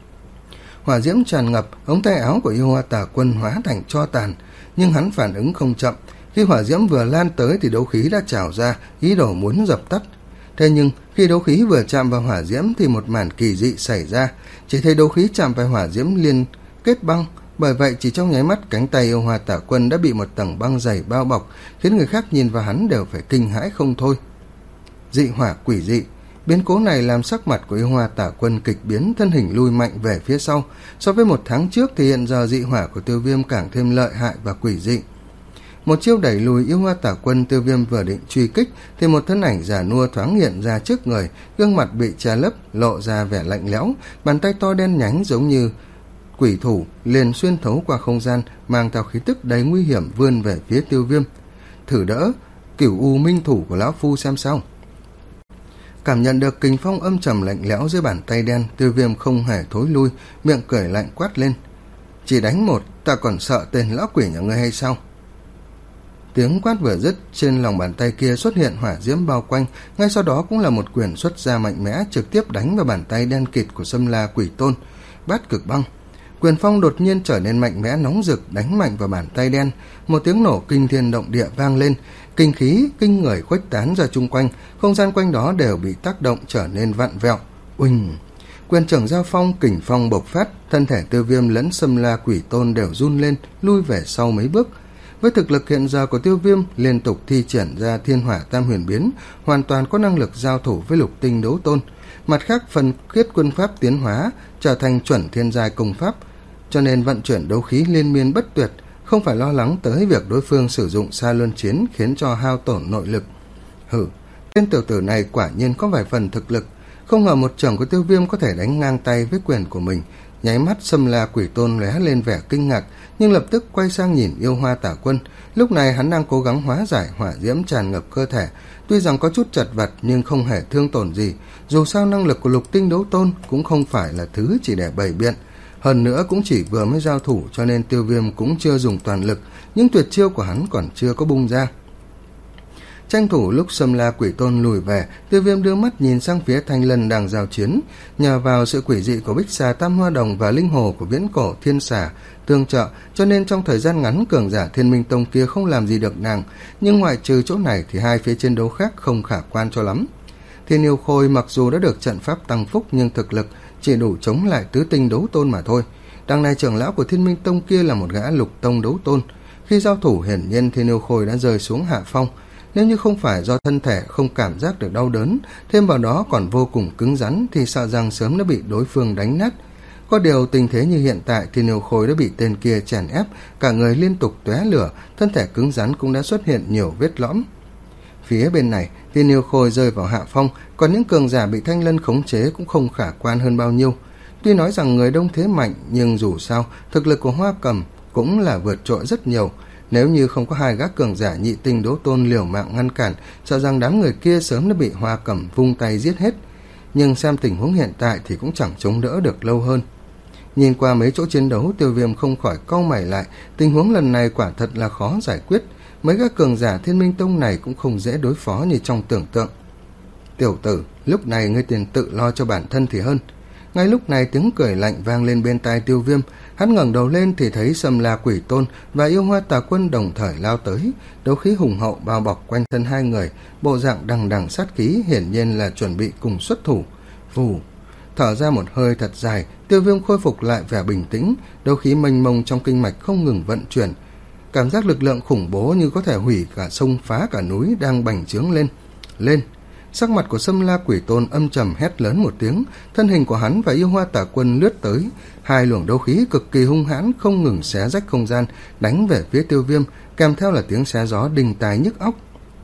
Hỏa diễm tràn ngập, ống tay áo của Yêu Hoa Tả Quân hóa thành tro tàn, nhưng hắn phản ứng không chậm. Khi hỏa diễm vừa lan tới thì đấu khí đã trào ra, ý đồ muốn dập tắt. Thế nhưng khi đấu khí vừa chạm vào hỏa diễm thì một màn kỳ dị xảy ra, chỉ thấy đấu khí chạm vào hỏa diễm liên kết băng. Bởi vậy chỉ trong nháy mắt, cánh tay Yêu Hoa Tả Quân đã bị một tầng băng dày bao bọc, khiến người khác nhìn vào hắn đều phải kinh hãi không thôi. Dị hỏa quỷ dị. Biến cố này làm sắc mặt của Yêu Hoa Tả Quân kịch biến, thân hình lui mạnh về phía sau. So với một tháng trước thì hiện giờ dị hỏa của Tiêu Viêm càng thêm lợi hại và quỷ dị. Một chiêu đẩy lùi Yêu Hoa Tả Quân, Tiêu Viêm vừa định truy kích thì một thân ảnh già nua thoáng hiện ra trước người, gương mặt bị che lấp, lộ ra vẻ lạnh lẽo, bàn tay to đen nhánh giống như quỷ thủ liền xuyên thấu qua không gian, mang theo khí tức đầy nguy hiểm vươn về phía Tiêu Viêm. Thử đỡ Cửu U Minh Thủ của lão phu xem sao. Cảm nhận được kình phong âm trầm lạnh lẽo dưới bàn tay đen, Tiêu Viêm không hề thối lui, miệng cười lạnh quát lên. Chỉ đánh một, ta còn sợ tên lão quỷ nhà ngươi hay sao? Tiếng quát vừa dứt, trên lòng bàn tay kia xuất hiện hỏa diễm bao quanh, ngay sau đó cũng là một quyền xuất ra mạnh mẽ, trực tiếp đánh vào bàn tay đen kịt của Xâm La Quỷ Tôn. Bát Cực Băng. Quyền phong đột nhiên trở nên mạnh mẽ nóng rực, đánh mạnh vào bàn tay đen. Một tiếng nổ kinh thiên động địa vang lên, kinh khí kinh người khuếch tán ra chung quanh, không gian quanh đó đều bị tác động trở nên vặn vẹo. Uỳnh! Quyền trưởng giao phong, kình phong bộc phát, thân thể Tiêu Viêm lẫn Xâm La Quỷ Tôn đều run lên, lui về sau mấy bước. Với thực lực hiện giờ của Tiêu Viêm, liên tục thi triển ra thiên hỏa tam huyền biến, hoàn toàn có năng lực giao thủ với lục tinh đấu tôn. Mặt khác, phần khiết quân pháp tiến hóa trở thành chuẩn thiên giai công pháp, cho nên vận chuyển đấu khí liên miên bất tuyệt, không phải lo lắng tới việc đối phương sử dụng xa luân chiến khiến cho hao tổn nội lực. Hử, tên tiểu tử này quả nhiên có vài phần thực lực, không ngờ một trưởng của Tiêu Viêm có thể đánh ngang tay với quyền của mình. Nháy mắt Xâm La Quỷ Tôn lóe lên vẻ kinh ngạc, nhưng lập tức quay sang nhìn Yêu Hoa Tả Quân. Lúc này hắn đang cố gắng hóa giải hỏa diễm tràn ngập cơ thể, tuy rằng có chút chật vật nhưng không hề thương tổn gì. Dù sao năng lực của lục tinh đấu tôn cũng không phải là thứ chỉ để bày biện, hơn nữa cũng chỉ vừa mới giao thủ, cho nên Tiêu Viêm cũng chưa dùng toàn lực, nhưng tuyệt chiêu của hắn còn chưa có bung ra. Tranh thủ lúc Xâm La Quỷ Tôn lùi về, Tiêu Viêm đưa mắt nhìn sang phía Thanh Lân đang giao chiến. Nhờ vào sự quỷ dị của Bích Xà Tam Hoa Đồng và linh hồ của viễn cổ Thiên Xà tương trợ, cho nên trong thời gian ngắn cường giả Thiên Minh Tông kia không làm gì được nàng, nhưng ngoại trừ chỗ này thì hai phía chiến đấu khác không khả quan cho lắm. Thiên Yêu Khôi mặc dù đã được trận pháp tăng phúc nhưng thực lực chỉ đủ chống lại tứ tinh đấu tôn mà thôi. Đằng này trưởng lão của Thiên Minh Tông kia là một gã lục tông đấu tôn. Khi giao thủ hiển nhiên Thiên Yêu Khôi đã rơi xuống hạ phong. Nếu như không phải do thân thể không cảm giác được đau đớn, thêm vào đó còn vô cùng cứng rắn, thì sợ rằng sớm đã bị đối phương đánh nát. Có điều tình thế như hiện tại, Thiên Yêu Khôi đã bị tên kia chèn ép, cả người liên tục tóe lửa, thân thể cứng rắn cũng đã xuất hiện nhiều vết lõm. Phía bên này, Thiên Yêu Khôi rơi vào hạ phong, còn những cường giả bị Thanh Lân khống chế cũng không khả quan hơn bao nhiêu. Tuy nói rằng người đông thế mạnh, nhưng dù sao, thực lực của Hoa Cầm cũng là vượt trội rất nhiều. Nếu như không có hai gác cường giả nhị tinh đấu tôn liều mạng ngăn cản, sợ rằng đám người kia sớm đã bị Hoa Cẩm vung tay giết hết. Nhưng xem tình huống hiện tại thì cũng chẳng chống đỡ được lâu hơn. Nhìn qua mấy chỗ chiến đấu, Tiêu Viêm không khỏi cau mày lại, tình huống lần này quả thật là khó giải quyết. Mấy gã cường giả Thiên Minh Tông này cũng không dễ đối phó như trong tưởng tượng. Tiểu tử, lúc này ngươi tiền tự lo cho bản thân thì hơn. Ngay lúc này tiếng cười lạnh vang lên bên tai Tiêu Viêm. Hắn ngẩng đầu lên thì thấy Sâm La Quỷ Tôn và Yêu Hoa Tà Quân đồng thời lao tới, đấu khí hùng hậu bao bọc quanh thân hai người, bộ dạng đằng đằng sát khí, hiển nhiên là chuẩn bị cùng xuất thủ. Vù, thở ra một hơi thật dài, Tiêu Viêm khôi phục lại vẻ bình tĩnh, đấu khí mênh mông trong kinh mạch không ngừng vận chuyển. Cảm giác lực lượng khủng bố như có thể hủy cả sông phá cả núi đang bành trướng lên. Lên! Sắc mặt của Sâm La Quỷ Tôn âm trầm hét lớn một tiếng, thân hình của hắn và Yêu Hoa Tà Quân lướt tới, hai luồng đấu khí cực kỳ hung hãn không ngừng xé rách không gian, đánh về phía Tiêu Viêm, kèm theo là tiếng xé gió đinh tai nhức óc.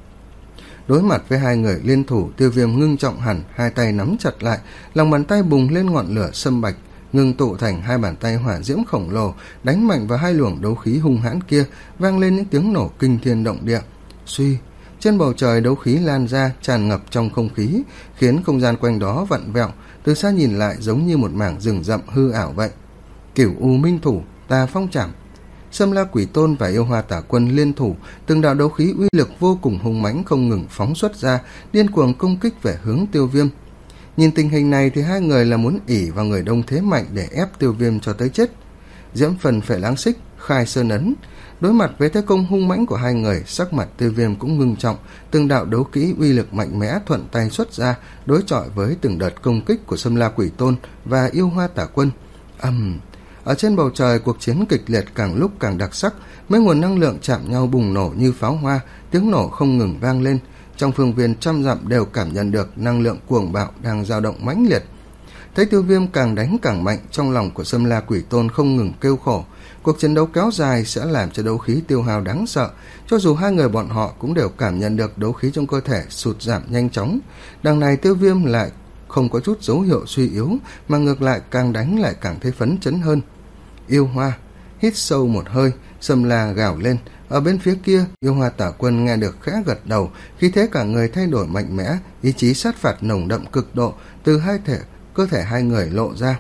Đối mặt với hai người liên thủ, Tiêu Viêm ngưng trọng hẳn, hai tay nắm chặt lại, lòng bàn tay bùng lên ngọn lửa sâm bạch, ngưng tụ thành hai bàn tay hỏa diễm khổng lồ, đánh mạnh vào hai luồng đấu khí hung hãn kia, vang lên những tiếng nổ kinh thiên động địa. Suy, trên bầu trời đấu khí lan ra, tràn ngập trong không khí, khiến không gian quanh đó vặn vẹo, từ xa nhìn lại giống như một mảng rừng rậm hư ảo vậy. Cửu U Minh Thủ, Tà Phong Trảm. Sâm La Quỷ Tôn và Yêu Hoa Tà Quân liên thủ, từng đạo đấu khí uy lực vô cùng hung mãnh không ngừng phóng xuất ra, điên cuồng công kích về hướng Tiêu Viêm. Nhìn tình hình này thì hai người là muốn ỷ vào người đông thế mạnh để ép Tiêu Viêm cho tới chết. Diễm Phần Phệ Lãng Xích, Khai Sơn Ấn. Đối mặt với thế công hung mãnh của hai người, sắc mặt Tiêu Viêm cũng ngưng trọng, từng đạo đấu kỹ uy lực mạnh mẽ thuận tay xuất ra, đối chọi với từng đợt công kích của Sâm La Quỷ Tôn và Yêu Hoa Tà Quân. Ầm, um, ở trên bầu trời cuộc chiến kịch liệt càng lúc càng đặc sắc, mấy nguồn năng lượng chạm nhau bùng nổ như pháo hoa, tiếng nổ không ngừng vang lên. Trong phương viên trăm dặm đều cảm nhận được năng lượng cuồng bạo đang dao động mãnh liệt. Thấy Tiêu Viêm càng đánh càng mạnh, trong lòng của Sâm La Quỷ Tôn không ngừng kêu khổ. Cuộc chiến đấu kéo dài sẽ làm cho đấu khí tiêu hao đáng sợ, cho dù hai người bọn họ cũng đều cảm nhận được đấu khí trong cơ thể sụt giảm nhanh chóng. Đằng này Tiêu Viêm lại không có chút dấu hiệu suy yếu, mà ngược lại càng đánh lại càng thấy phấn chấn hơn. Yêu Hoa hít sâu một hơi, Sâm La gào lên. Ở bên phía kia, Yêu Hoa Tà Quân nghe được khẽ gật đầu, khi thế cả người thay đổi mạnh mẽ, ý chí sát phạt nồng đậm cực độ từ hai thể cơ thể hai người lộ ra.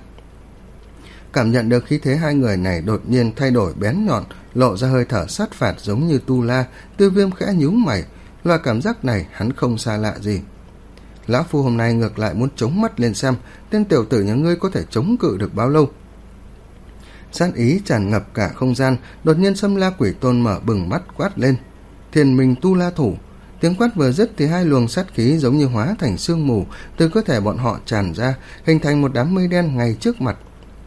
Cảm nhận được khí thế hai người này đột nhiên thay đổi bén nhọn, lộ ra hơi thở sát phạt giống như tu la, Tiêu Viêm khẽ nhíu mày, loại cảm giác này hắn không xa lạ gì. Lão Phu hôm nay ngược lại muốn chống mắt lên xem tên tiểu tử nhà ngươi có thể chống cự được bao lâu. Sát ý tràn ngập cả không gian, đột nhiên Sâm La Quỷ Tôn mở bừng mắt quát lên. Thiên Minh Tu La Thủ. Tiếng quát vừa dứt thì hai luồng sát khí giống như hóa thành sương mù từ cơ thể bọn họ tràn ra, hình thành một đám mây đen ngay trước mặt.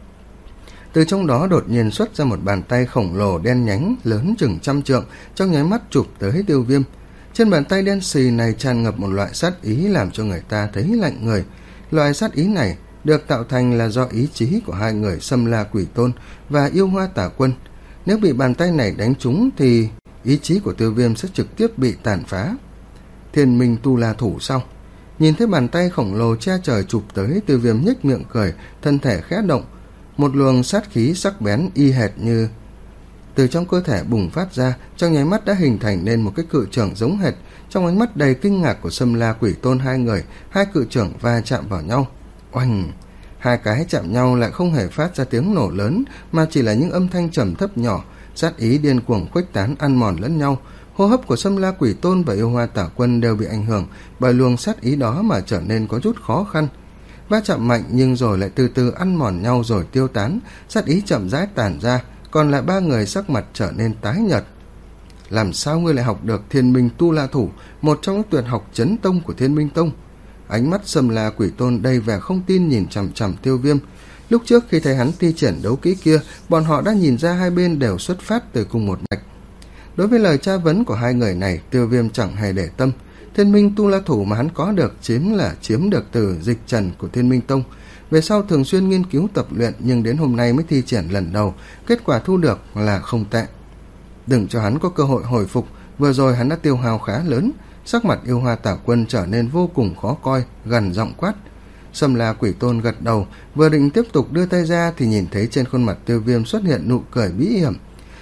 Từ trong đó đột nhiên xuất ra một bàn tay khổng lồ đen nhánh lớn chừng trăm trượng, trong nháy mắt chụp tới Tiêu Viêm. Trên bàn tay đen xì này tràn ngập một loại sát ý làm cho người ta thấy lạnh người. Loại sát ý này được tạo thành là do ý chí của hai người Sâm La Quỷ Tôn và Yêu Hoa Tà Quân. Nếu bị bàn tay này đánh trúng thì ý chí của Tiêu Viêm sẽ trực tiếp bị tàn phá. Thiên Minh Tu La Thủ sau. Nhìn thấy bàn tay khổng lồ che trời chụp tới, Tiêu Viêm nhếch miệng cười, thân thể khẽ động. Một luồng sát khí sắc bén y hệt như từ trong cơ thể bùng phát ra, trong nháy mắt đã hình thành nên một cái cự trưởng giống hệt. Trong ánh mắt đầy kinh ngạc của Sâm La Quỷ Tôn hai người, hai cự trưởng va chạm vào nhau. Oanh! Hai cái chạm nhau lại không hề phát ra tiếng nổ lớn, mà chỉ là những âm thanh trầm thấp nhỏ, sát ý điên cuồng khuếch tán ăn mòn lẫn nhau. Hô hấp của Sâm La Quỷ Tôn và Yêu Hoa Tà Quân đều bị ảnh hưởng bởi luồng sát ý đó mà trở nên có chút khó khăn. Va chạm mạnh nhưng rồi lại từ từ ăn mòn nhau rồi tiêu tán, sát ý chậm rãi tản ra, còn lại ba người sắc mặt trở nên tái nhợt. Làm sao ngươi lại học được Thiên Minh Tu La Thủ, một trong những tuyệt học chấn tông của Thiên Minh Tông? Ánh mắt Sâm La Quỷ Tôn đầy vẻ không tin nhìn chằm chằm Tiêu Viêm. Lúc trước khi thấy hắn thi triển đấu kỹ kia, bọn họ đã nhìn ra hai bên đều xuất phát từ cùng một mạch. Đối với lời tra vấn của hai người này, Tiêu Viêm chẳng hề để tâm. Thiên Minh Tu La Thủ mà hắn có được chiếm là chiếm được từ dịch trần của Thiên Minh Tông. Về sau thường xuyên nghiên cứu tập luyện, nhưng đến hôm nay mới thi triển lần đầu, kết quả thu được là không tệ. Đừng cho hắn có cơ hội hồi phục, vừa rồi hắn đã tiêu hao khá lớn. Sắc mặt Yêu Hoa Tà Quân trở nên vô cùng khó coi, gần giọng quát. Sâm La Quỷ Tôn gật đầu, vừa định tiếp tục đưa tay ra thì nhìn thấy trên khuôn mặt Tiêu Viêm xuất hiện nụ cười bí hiểm.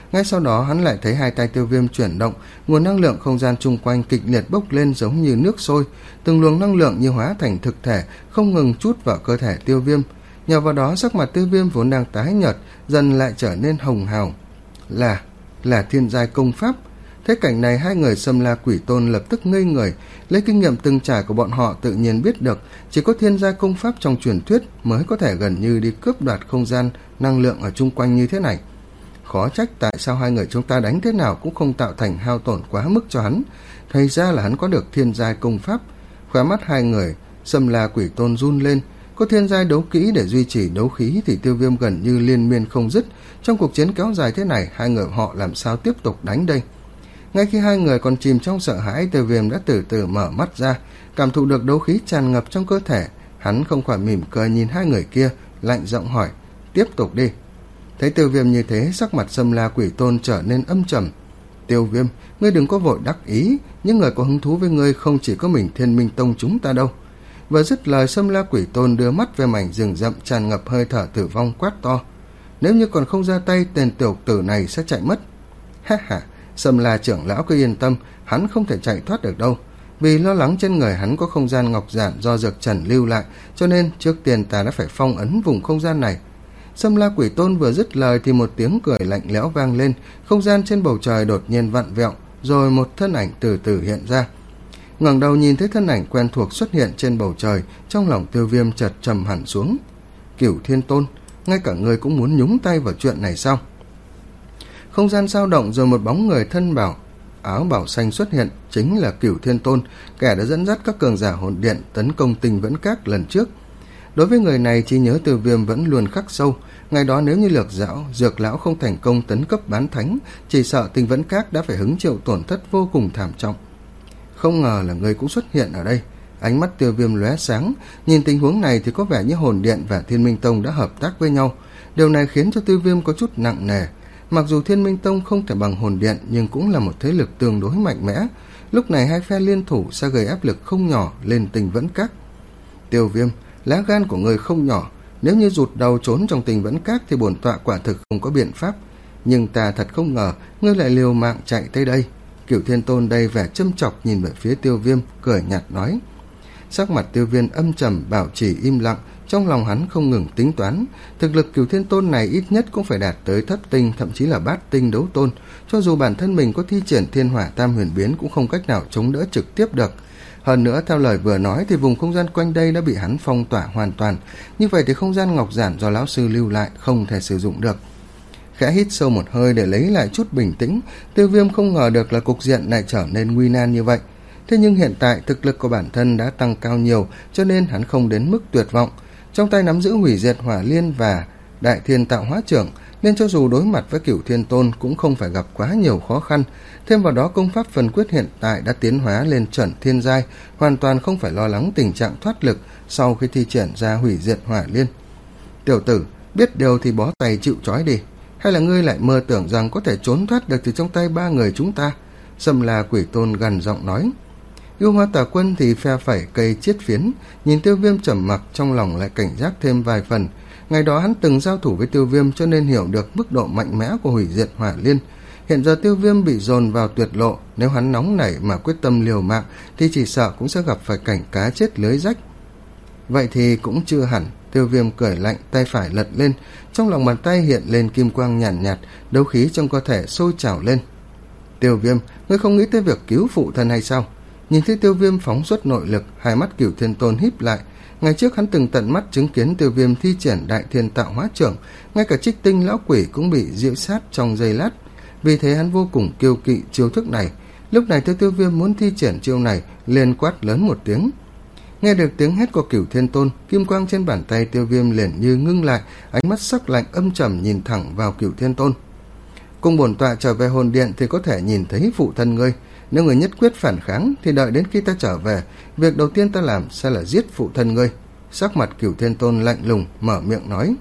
Ngay sau đó hắn lại thấy hai tay Tiêu Viêm chuyển động, nguồn năng lượng không gian chung quanh kịch liệt bốc lên giống như nước sôi, từng luồng năng lượng như hóa thành thực thể không ngừng trút vào cơ thể Tiêu Viêm. Nhờ vào đó sắc mặt Tiêu Viêm vốn đang tái nhợt dần lại trở nên hồng hào. Là, là thiên giai công pháp. Thế cảnh này hai người Sâm La Quỷ Tôn lập tức ngây người, lấy kinh nghiệm từng trải của bọn họ tự nhiên biết được chỉ có thiên giai công pháp trong truyền thuyết mới có thể gần như đi cướp đoạt không gian năng lượng ở chung quanh như thế này. Khó trách tại sao hai người chúng ta đánh thế nào cũng không tạo thành hao tổn quá mức cho hắn, thì ra là hắn có được thiên giai công pháp. Khóe mắt hai người Sâm La Quỷ Tôn run lên, có thiên giai đấu kỹ để duy trì đấu khí thì Tiêu Viêm gần như liên miên không dứt. Trong cuộc chiến kéo dài thế này, hai người họ làm sao tiếp tục đánh đây? Ngay khi hai người còn chìm trong sợ hãi, Tiêu Viêm đã từ từ mở mắt ra, cảm thụ được đấu khí tràn ngập trong cơ thể. Hắn không khỏi mỉm cười nhìn hai người kia, lạnh giọng hỏi: tiếp tục đi. Thấy Tiêu Viêm như thế, sắc mặt Sâm La Quỷ Tôn trở nên âm trầm. Tiêu Viêm, ngươi đừng có vội đắc ý, những người có hứng thú với ngươi không chỉ có mình Thiên Minh Tông chúng ta đâu. Vừa dứt lời, Sâm La Quỷ Tôn đưa mắt về mảnh rừng rậm tràn ngập hơi thở tử vong, quát to: nếu như còn không ra tay, tên tiểu tử này sẽ chạy mất. Ha ha, Sâm La trưởng lão cứ yên tâm, hắn không thể chạy thoát được đâu. Vì lo lắng trên người hắn có không gian ngọc giản do Dược Trần lưu lại, cho nên trước tiên ta đã phải phong ấn vùng không gian này. Sâm La Quỷ Tôn vừa dứt lời thì một tiếng cười lạnh lẽo vang lên, không gian trên bầu trời đột nhiên vặn vẹo, rồi một thân ảnh từ từ hiện ra. Ngẩng đầu nhìn thấy thân ảnh quen thuộc xuất hiện trên bầu trời, trong lòng Tiêu Viêm chợt trầm hẳn xuống. Cửu Thiên Tôn, ngay cả người cũng muốn nhúng tay vào chuyện này sao? Không gian dao động, rồi một bóng người thân bảo áo bảo xanh xuất hiện, chính là Cửu Thiên Tôn, kẻ đã dẫn dắt các cường giả hồn điện tấn công Tinh Vẫn Các lần trước. Đối với người này, trí nhớ Tiêu Viêm vẫn luôn khắc sâu. Ngày đó nếu như lược dạo dược lão không thành công tấn cấp bán thánh, chỉ sợ Tinh Vẫn Các đã phải hứng chịu tổn thất vô cùng thảm trọng. Không ngờ là người cũng xuất hiện ở đây. Ánh mắt Tiêu Viêm lóe sáng, nhìn tình huống này thì có vẻ như hồn điện và Thiên Minh Tông đã hợp tác với nhau. Điều này khiến cho Tiêu Viêm có chút nặng nề. Mặc dù Thiên Minh Tông không thể bằng hồn điện, nhưng cũng là một thế lực tương đối mạnh mẽ. Lúc này hai phe liên thủ sẽ gây áp lực không nhỏ lên Tinh Vẫn Các. Tiêu Viêm, lá gan của người không nhỏ, nếu như rụt đầu trốn trong Tinh Vẫn Các thì bổn tọa quả thực không có biện pháp. Nhưng ta thật không ngờ ngươi lại liều mạng chạy tới đây. Cửu Thiên Tôn đầy vẻ châm chọc nhìn về phía Tiêu Viêm, cười nhạt nói. Sắc mặt Tiêu Viêm âm trầm, bảo trì im lặng. Trong lòng hắn không ngừng tính toán, thực lực Cửu Thiên Tôn này ít nhất cũng phải đạt tới thất tinh, thậm chí là bát tinh đấu tôn. Cho dù bản thân mình có thi triển Thiên Hỏa Tam Huyền Biến cũng không cách nào chống đỡ trực tiếp được. Hơn nữa, theo lời vừa nói thì vùng không gian quanh đây đã bị hắn phong tỏa hoàn toàn. Như vậy thì không gian ngọc giản do lão sư lưu lại không thể sử dụng được. Khẽ hít sâu một hơi để lấy lại chút bình tĩnh, Tiêu Viêm không ngờ được là cục diện lại trở nên nguy nan như vậy. Thế nhưng hiện tại thực lực của bản thân đã tăng cao nhiều, cho nên hắn không đến mức tuyệt vọng. Trong tay nắm giữ hủy diệt hỏa liên và đại thiên tạo hóa trưởng, nên cho dù đối mặt với Cửu Thiên Tôn cũng không phải gặp quá nhiều khó khăn. Thêm vào đó, công pháp phần quyết hiện tại đã tiến hóa lên chuẩn thiên giai, hoàn toàn không phải lo lắng tình trạng thoát lực sau khi thi triển ra hủy diệt hỏa liên. Tiểu tử, biết điều thì bó tay chịu trói đi, hay là ngươi lại mơ tưởng rằng có thể trốn thoát được từ trong tay ba người chúng ta? Sâm La Quỷ Tôn gằn giọng nói. Yêu Hoa Tà Quân thì phe phẩy cây chiết phiến, nhìn Tiêu Viêm trầm mặc, trong lòng lại cảnh giác thêm vài phần. Ngày đó hắn từng giao thủ với Tiêu Viêm cho nên hiểu được mức độ mạnh mẽ của hủy diệt hỏa liên. Hiện giờ Tiêu Viêm bị dồn vào tuyệt lộ, nếu hắn nóng nảy mà quyết tâm liều mạng thì chỉ sợ cũng sẽ gặp phải cảnh cá chết lưới rách. Vậy thì cũng chưa hẳn. Tiêu Viêm cười lạnh, tay phải lật lên, trong lòng bàn tay hiện lên kim quang nhàn nhạt, nhạt, đấu khí trong cơ thể sôi trào lên. Tiêu Viêm, ngươi không nghĩ tới việc cứu phụ thân hay sao? Nhìn thấy Tiêu Viêm phóng xuất nội lực, hai mắt Cửu Thiên Tôn híp lại. Ngày trước hắn từng tận mắt chứng kiến Tiêu Viêm thi triển đại thiên tạo hóa trưởng, ngay cả Trích Tinh lão quỷ cũng bị diễu sát trong giây lát. Vì thế hắn vô cùng kiêu kỵ chiêu thức này. Lúc này thấy Tiêu Viêm muốn thi triển chiêu này, liền quát lớn một tiếng. Nghe được tiếng hét của Cửu Thiên Tôn, kim quang trên bàn tay Tiêu Viêm liền như ngưng lại, ánh mắt sắc lạnh âm trầm nhìn thẳng vào Cửu Thiên Tôn. Cùng bổn tọa trở về hồn điện thì có thể nhìn thấy phụ thân ngươi. Nếu người nhất quyết phản kháng thì đợi đến khi ta trở về, việc đầu tiên ta làm sẽ là giết phụ thân ngươi. Sắc mặt Cửu Thiên Tôn lạnh lùng mở miệng nói.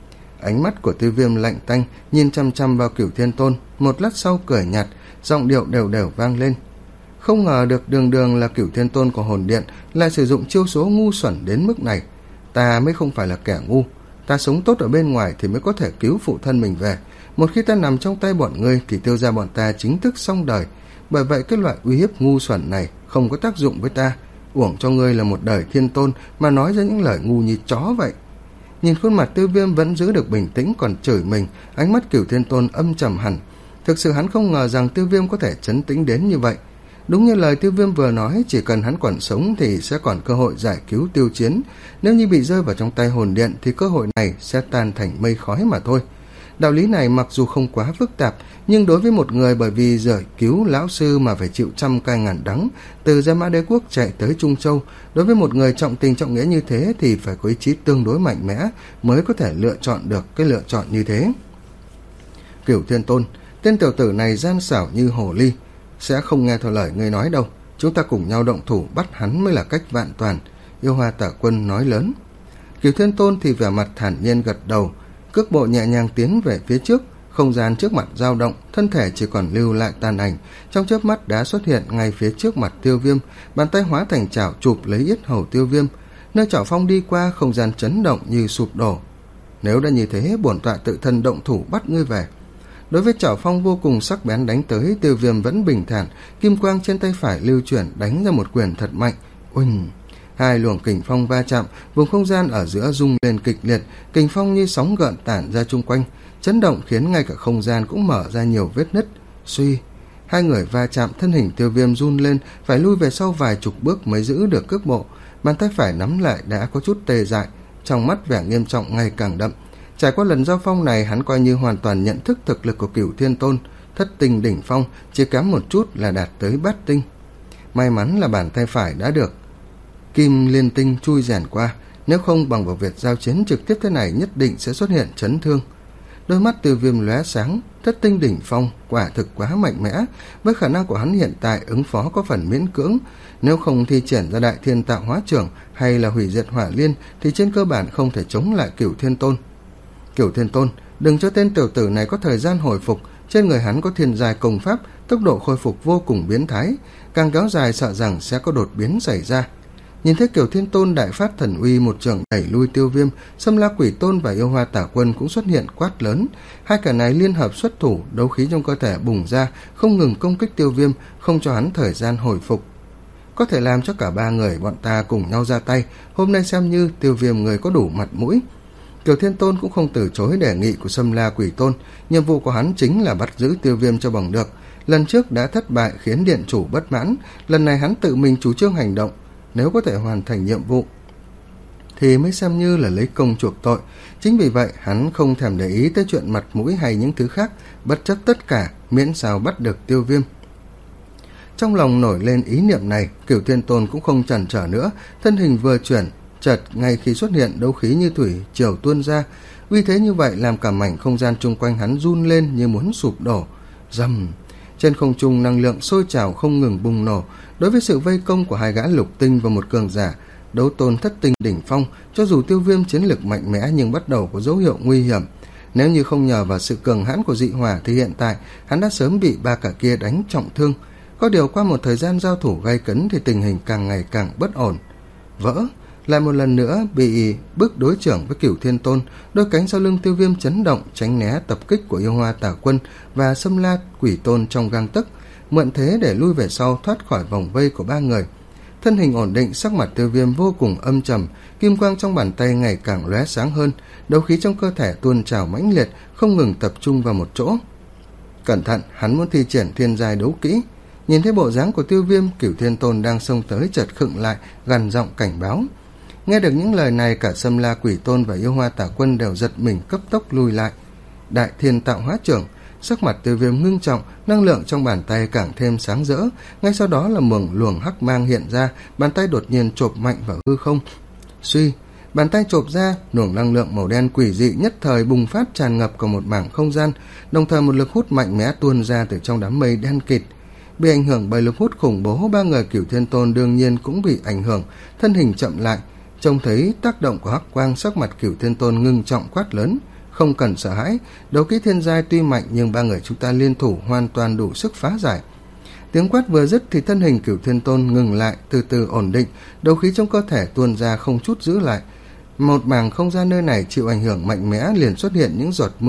Ánh mắt của Tiêu Viêm lạnh tanh nhìn chăm chăm vào Cửu Thiên Tôn, một lát sau cười nhạt, giọng điệu đều đều vang lên. Không ngờ được đường đường là Cửu Thiên Tôn của hồn điện lại sử dụng chiêu số ngu xuẩn đến mức này. Ta mới không phải là kẻ ngu, ta sống tốt ở bên ngoài thì mới có thể cứu phụ thân mình về, Một khi ta nằm trong tay bọn ngươi thì Tiêu gia bọn ta chính thức xong đời. Bởi vậy cái loại uy hiếp ngu xuẩn này không có tác dụng với ta. Uổng cho ngươi là một đời thiên tôn mà nói ra những lời ngu như chó vậy. Nhìn khuôn mặt Tiêu Viêm vẫn giữ được bình tĩnh còn chửi mình, ánh mắt Cửu Thiên Tôn âm trầm hẳn. Thực sự hắn không ngờ rằng Tiêu Viêm có thể trấn tĩnh đến như vậy. Đúng như lời Tiêu Viêm vừa nói, chỉ cần hắn còn sống thì sẽ còn cơ hội giải cứu Tiêu Chiến. Nếu như bị rơi vào trong tay hồn điện thì cơ hội này sẽ tan thành mây khói mà thôi. Đạo lý này mặc dù không quá phức tạp, nhưng đối với một người bởi vì giải cứu lão sư mà phải chịu trăm cay ngàn đắng, từ Gia Mã Đế Quốc chạy tới Trung Châu, đối với một người trọng tình trọng nghĩa như thế thì phải có ý chí tương đối mạnh mẽ mới có thể lựa chọn được cái lựa chọn như thế. Cửu Thiên Tôn, tên tiểu tử này gian xảo như hồ ly, sẽ không nghe theo lời ngươi nói đâu. Chúng ta cùng nhau động thủ bắt hắn mới là cách vạn toàn. Yêu Hoa Tả Quân nói lớn. Cửu Thiên Tôn thì vẻ mặt thản nhiên gật đầu, cước bộ nhẹ nhàng tiến về phía trước. Không gian trước mặt dao động, thân thể chỉ còn lưu lại tàn ảnh, trong chớp mắt đã xuất hiện ngay phía trước mặt Tiêu Viêm, bàn tay hóa thành chảo chụp lấy yết hầu Tiêu Viêm. Nơi chảo phong đi qua, không gian chấn động như sụp đổ. Nếu đã như thế, bổn tọa tự thân động thủ bắt ngươi về. Đối với chảo phong vô cùng sắc bén đánh tới, Tiêu Viêm vẫn bình thản, kim quang trên tay phải lưu chuyển đánh ra một quyền thật mạnh. Uỳnh! Hai luồng kình phong va chạm, vùng không gian ở giữa rung lên kịch liệt, kình phong như sóng gợn tản ra chung quanh, chấn động khiến ngay cả không gian cũng mở ra nhiều vết nứt. Suy! Hai người va chạm, thân hình Tiêu Viêm run lên, phải lui về sau vài chục bước mới giữ được cước bộ. Bàn tay phải nắm lại đã có chút tê dại, trong mắt vẻ nghiêm trọng ngày càng đậm. Trải qua lần giao phong này, hắn coi như hoàn toàn nhận thức thực lực của Cửu Thiên Tôn, thất tinh đỉnh phong, chỉ kém một chút là đạt tới bát tinh. May mắn là bàn tay phải đã được kim liên tinh chui rèn qua, nếu không bằng vào việc giao chiến trực tiếp thế này nhất định sẽ xuất hiện chấn thương. Đôi mắt Tiêu Viêm lóe sáng, thất tinh đỉnh phong quả thực quá mạnh mẽ, với khả năng của hắn hiện tại ứng phó có phần miễn cưỡng, nếu không thi triển ra Đại Thiên Tạo Hóa Trưởng hay là hủy diệt hỏa liên thì trên cơ bản không thể chống lại Cửu Thiên Tôn. Cửu Thiên Tôn, đừng cho tên tiểu tử này có thời gian hồi phục, trên người hắn có thiên giai công pháp, tốc độ khôi phục vô cùng biến thái, càng kéo dài sợ rằng sẽ có đột biến xảy ra. Nhìn thấy Cửu Thiên Tôn đại phát thần uy, một trường đẩy lui Tiêu Viêm, Xâm La Quỷ Tôn và Yêu Hoa Tả Quân cũng xuất hiện quát lớn. Hai kẻ này liên hợp xuất thủ, đấu khí trong cơ thể bùng ra, không ngừng công kích Tiêu Viêm, không cho hắn thời gian hồi phục. Có thể làm cho cả ba người bọn ta cùng nhau ra tay, hôm nay xem như Tiêu Viêm người có đủ mặt mũi. Cửu Thiên Tôn cũng không từ chối đề nghị của Xâm La Quỷ Tôn, nhiệm vụ của hắn chính là bắt giữ Tiêu Viêm cho bằng được. Lần trước đã thất bại khiến điện chủ bất mãn, lần này hắn tự mình chủ trương hành động, nếu có thể hoàn thành nhiệm vụ thì mới xem như là lấy công chuộc tội. Chính vì vậy hắn không thèm để ý tới chuyện mặt mũi hay những thứ khác, bất chấp tất cả miễn sao bắt được Tiêu Viêm. Trong lòng nổi lên ý niệm này, Cửu Thiên Tôn cũng không chần chờ nữa, thân hình vừa chuyển, chợt ngay khi xuất hiện đấu khí như thủy triều tuôn ra, uy thế như vậy làm cả mảnh không gian chung quanh hắn run lên như muốn sụp đổ. Rầm! Trên không trung năng lượng sôi trào không ngừng bùng nổ. Đối với sự vây công của hai gã lục tinh và một cường giả đấu tôn thất tinh đỉnh phong, cho dù Tiêu Viêm chiến lực mạnh mẽ nhưng bắt đầu có dấu hiệu nguy hiểm. Nếu như không nhờ vào sự cường hãn của dị hỏa thì hiện tại hắn đã sớm bị ba cả kia đánh trọng thương. Có điều qua một thời gian giao thủ gay cấn thì tình hình càng ngày càng bất ổn. Vỡ! Lại một lần nữa bị bức đối trưởng với Cửu Thiên Tôn, đôi cánh sau lưng Tiêu Viêm chấn động, tránh né tập kích của Yêu Hoa Tả Quân và Xâm La Quỷ Tôn trong gang tấc, mượn thế để lui về sau thoát khỏi vòng vây của ba người. Thân hình ổn định, sắc mặt Tiêu Viêm vô cùng âm trầm, kim quang trong bàn tay ngày càng lóe sáng hơn, đấu khí trong cơ thể tuôn trào mãnh liệt, không ngừng tập trung vào một chỗ. Cẩn thận, hắn muốn thi triển thiên giai đấu kỹ. Nhìn thấy bộ dáng của Tiêu Viêm, Cửu Thiên Tôn đang xông tới chợt khựng lại, gằn giọng cảnh báo. Nghe được những lời này, cả Xâm La Quỷ Tôn và Yêu Hoa Tả Quân đều giật mình cấp tốc lui lại. Đại Thiên Tạo Hóa Trưởng! Sắc mặt Tiêu Viêm ngưng trọng, năng lượng trong bàn tay càng thêm sáng rỡ, ngay sau đó là một luồng hắc mang hiện ra, bàn tay đột nhiên chộp mạnh vào hư không. Suy! Bàn tay chộp ra, luồng năng lượng màu đen quỷ dị nhất thời bùng phát tràn ngập cả một mảng không gian, đồng thời một lực hút mạnh mẽ tuôn ra từ trong đám mây đen kịt. Bị ảnh hưởng bởi lực hút khủng bố, ba người Cửu Thiên Tôn đương nhiên cũng bị ảnh hưởng, thân hình chậm lại. Trông thấy tác động của hắc quang, sắc mặt Cửu Thiên Tôn ngưng trọng quát lớn. Không cần sợ hãi, đấu kỹ thiên giai tuy mạnh nhưng ba người chúng ta liên thủ hoàn toàn đủ sức phá giải. Tiếng quát vừa dứt thì thân hình Cửu Thiên Tôn ngừng lại, từ từ ổn định, đấu khí trong cơ thể tuôn ra không chút giữ lại. Một mảng không gian nơi này chịu ảnh hưởng mạnh mẽ, liền xuất hiện những giọt mưa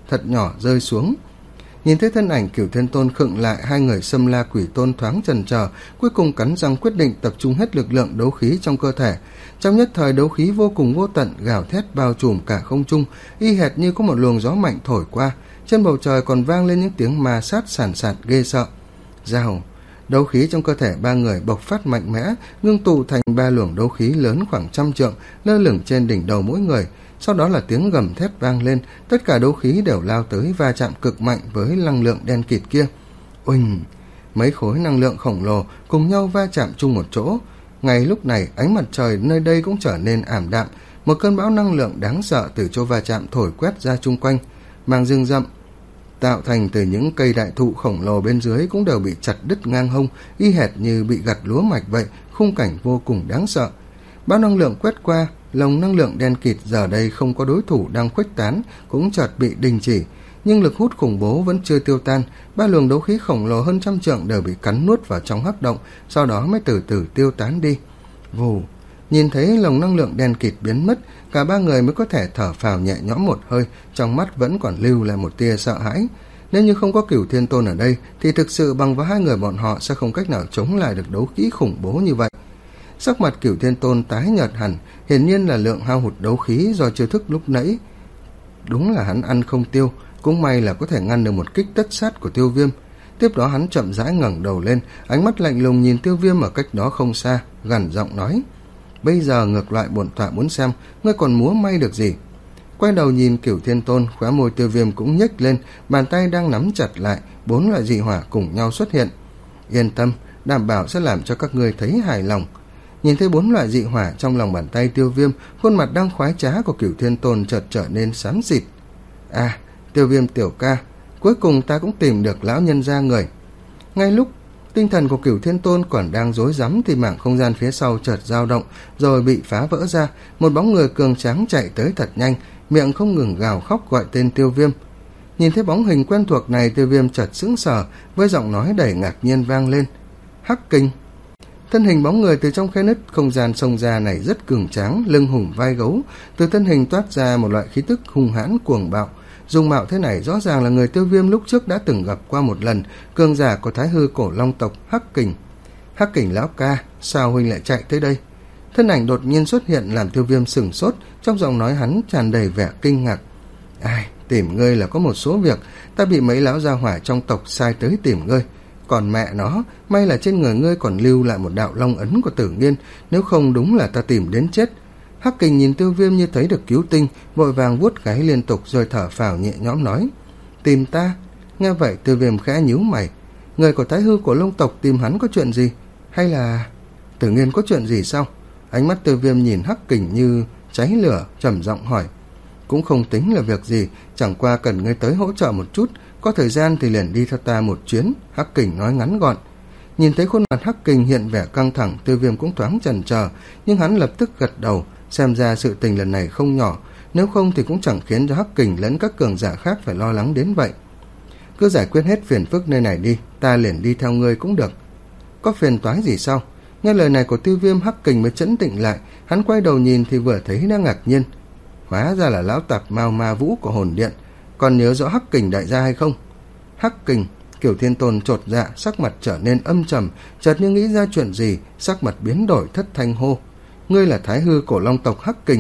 thật nhỏ rơi xuống. Nhìn thấy thân ảnh Cửu Thiên Tôn khựng lại, hai người Xâm La Quỷ Tôn thoáng chần chờ, cuối cùng cắn răng quyết định tập trung hết lực lượng đấu khí trong cơ thể. Trong nhất thời, đấu khí vô cùng vô tận gào thét bao trùm cả không trung, y hệt như có một luồng gió mạnh thổi qua. Trên bầu trời còn vang lên những tiếng ma sát sàn sạt ghê sợ. Rào, đấu khí trong cơ thể ba người bộc phát mạnh mẽ, ngưng tụ thành ba luồng đấu khí lớn khoảng trăm trượng, lơ lửng trên đỉnh đầu mỗi người. Sau đó là tiếng gầm thét vang lên, tất cả đấu khí đều lao tới va chạm cực mạnh với năng lượng đen kịt kia. Uỳnh, mấy khối năng lượng khổng lồ cùng nhau va chạm chung một chỗ. Ngay lúc này, ánh mặt trời nơi đây cũng trở nên ảm đạm, một cơn bão năng lượng đáng sợ từ chỗ va chạm thổi quét ra chung quanh. Màng rừng rậm tạo thành từ những cây đại thụ khổng lồ bên dưới cũng đều bị chặt đứt ngang hông, y hệt như bị gặt lúa mạch vậy, khung cảnh vô cùng đáng sợ. Bão năng lượng quét qua, lồng năng lượng đen kịt giờ đây không có đối thủ đang khuếch tán cũng chợt bị đình chỉ, nhưng lực hút khủng bố vẫn chưa tiêu tan. Ba luồng đấu khí khổng lồ hơn trăm trượng đều bị cắn nuốt vào trong hắc động, sau đó mới từ từ tiêu tán đi. Vù, nhìn thấy lồng năng lượng đen kịt biến mất, cả ba người mới có thể thở phào nhẹ nhõm một hơi, trong mắt vẫn còn lưu lại một tia sợ hãi. Nếu như không có Cửu Thiên Tôn ở đây thì thực sự bằng vào hai người bọn họ sẽ không cách nào chống lại được đấu khí khủng bố như vậy. Sắc mặt Cửu Thiên Tôn tái nhợt hẳn, hiển nhiên là lượng hao hụt đấu khí do chiêu thức lúc nãy đúng là hắn ăn không tiêu, cũng may là có thể ngăn được một kích tất sát của Tiêu Viêm. Tiếp đó hắn chậm rãi ngẩng đầu lên, ánh mắt lạnh lùng nhìn Tiêu Viêm ở cách đó không xa, gằn giọng nói: "Bây giờ ngược lại bổn tọa muốn xem ngươi còn múa may được gì." Quay đầu nhìn Cửu Thiên Tôn, khóe môi Tiêu Viêm cũng nhếch lên, bàn tay đang nắm chặt lại, bốn loại dị hỏa cùng nhau xuất hiện. "Yên tâm, đảm bảo sẽ làm cho các ngươi thấy hài lòng." Nhìn thấy bốn loại dị hỏa trong lòng bàn tay Tiêu Viêm, khuôn mặt đang khoái trá của Cửu Thiên Tôn chợt trở nên xám xịt. "À, Tiêu Viêm tiểu ca, cuối cùng ta cũng tìm được lão nhân gia người." Ngay lúc tinh thần của Cửu Thiên Tôn còn đang rối rắm thì mảng không gian phía sau chợt dao động rồi bị phá vỡ ra, một bóng người cường tráng chạy tới thật nhanh, miệng không ngừng gào khóc gọi tên Tiêu Viêm. Nhìn thấy bóng hình quen thuộc này, Tiêu Viêm chợt sững sờ, với giọng nói đầy ngạc nhiên vang lên: "Hắc Kình." Thân hình bóng người từ trong khe nứt không gian xông ra này rất cường tráng, lưng hùng vai gấu, từ thân hình toát ra một loại khí tức hung hãn cuồng bạo. Dung mạo thế này rõ ràng là người Tiêu Viêm lúc trước đã từng gặp qua một lần, cường giả của Thái Hư Cổ Long tộc Hắc Kình. "Hắc Kình lão ca, sao huynh lại chạy tới đây?" Thân ảnh đột nhiên xuất hiện làm Tiêu Viêm sửng sốt, trong giọng nói hắn tràn đầy vẻ kinh ngạc. "Ai, tìm ngươi là có một số việc, ta bị mấy lão gia hỏa trong tộc sai tới tìm ngươi. Còn mẹ nó, may là trên người ngươi còn lưu lại một đạo long ấn của Tử Nghiên, nếu không đúng là ta tìm đến chết." Hắc Kình nhìn Tiêu Viêm như thấy được cứu tinh, vội vàng vuốt gáy liên tục rồi thở phào nhẹ nhõm nói: "Tìm ta?" Nghe vậy Tiêu Viêm khẽ nhíu mày, người của Thái Hư của Long tộc tìm hắn có chuyện gì? Hay là Tử Nghiên có chuyện gì sao? Ánh mắt Tiêu Viêm nhìn Hắc Kình như cháy lửa, trầm giọng hỏi: "Cũng không tính là việc gì, chẳng qua cần ngươi tới hỗ trợ một chút, có thời gian thì liền đi theo ta một chuyến." Hắc Kình nói ngắn gọn. Nhìn thấy khuôn mặt Hắc Kình hiện vẻ căng thẳng, Tiêu Viêm cũng thoáng chần chờ, nhưng hắn lập tức gật đầu, xem ra sự tình lần này không nhỏ, nếu không thì cũng chẳng khiến cho Hắc Kình lẫn các cường giả khác phải lo lắng đến vậy. "Cứ giải quyết hết phiền phức nơi này đi, ta liền đi theo ngươi cũng được." "Có phiền toái gì sao?" Nghe lời này của Tiêu Viêm, Hắc Kình mới chấn tĩnh lại, hắn quay đầu nhìn thì vừa thấy đang ngạc nhiên. Hóa ra là lão tạp Mao Ma Vũ của Hồn Điện. Còn nhớ rõ Hắc Kình đại gia hay không? Hắc Kình, Cửu Thiên Tôn chột dạ, sắc mặt trở nên âm trầm, chợt như nghĩ ra chuyện gì, sắc mặt biến đổi thất thanh hô: "Ngươi là Thái Hư Cổ Long tộc Hắc Kình?"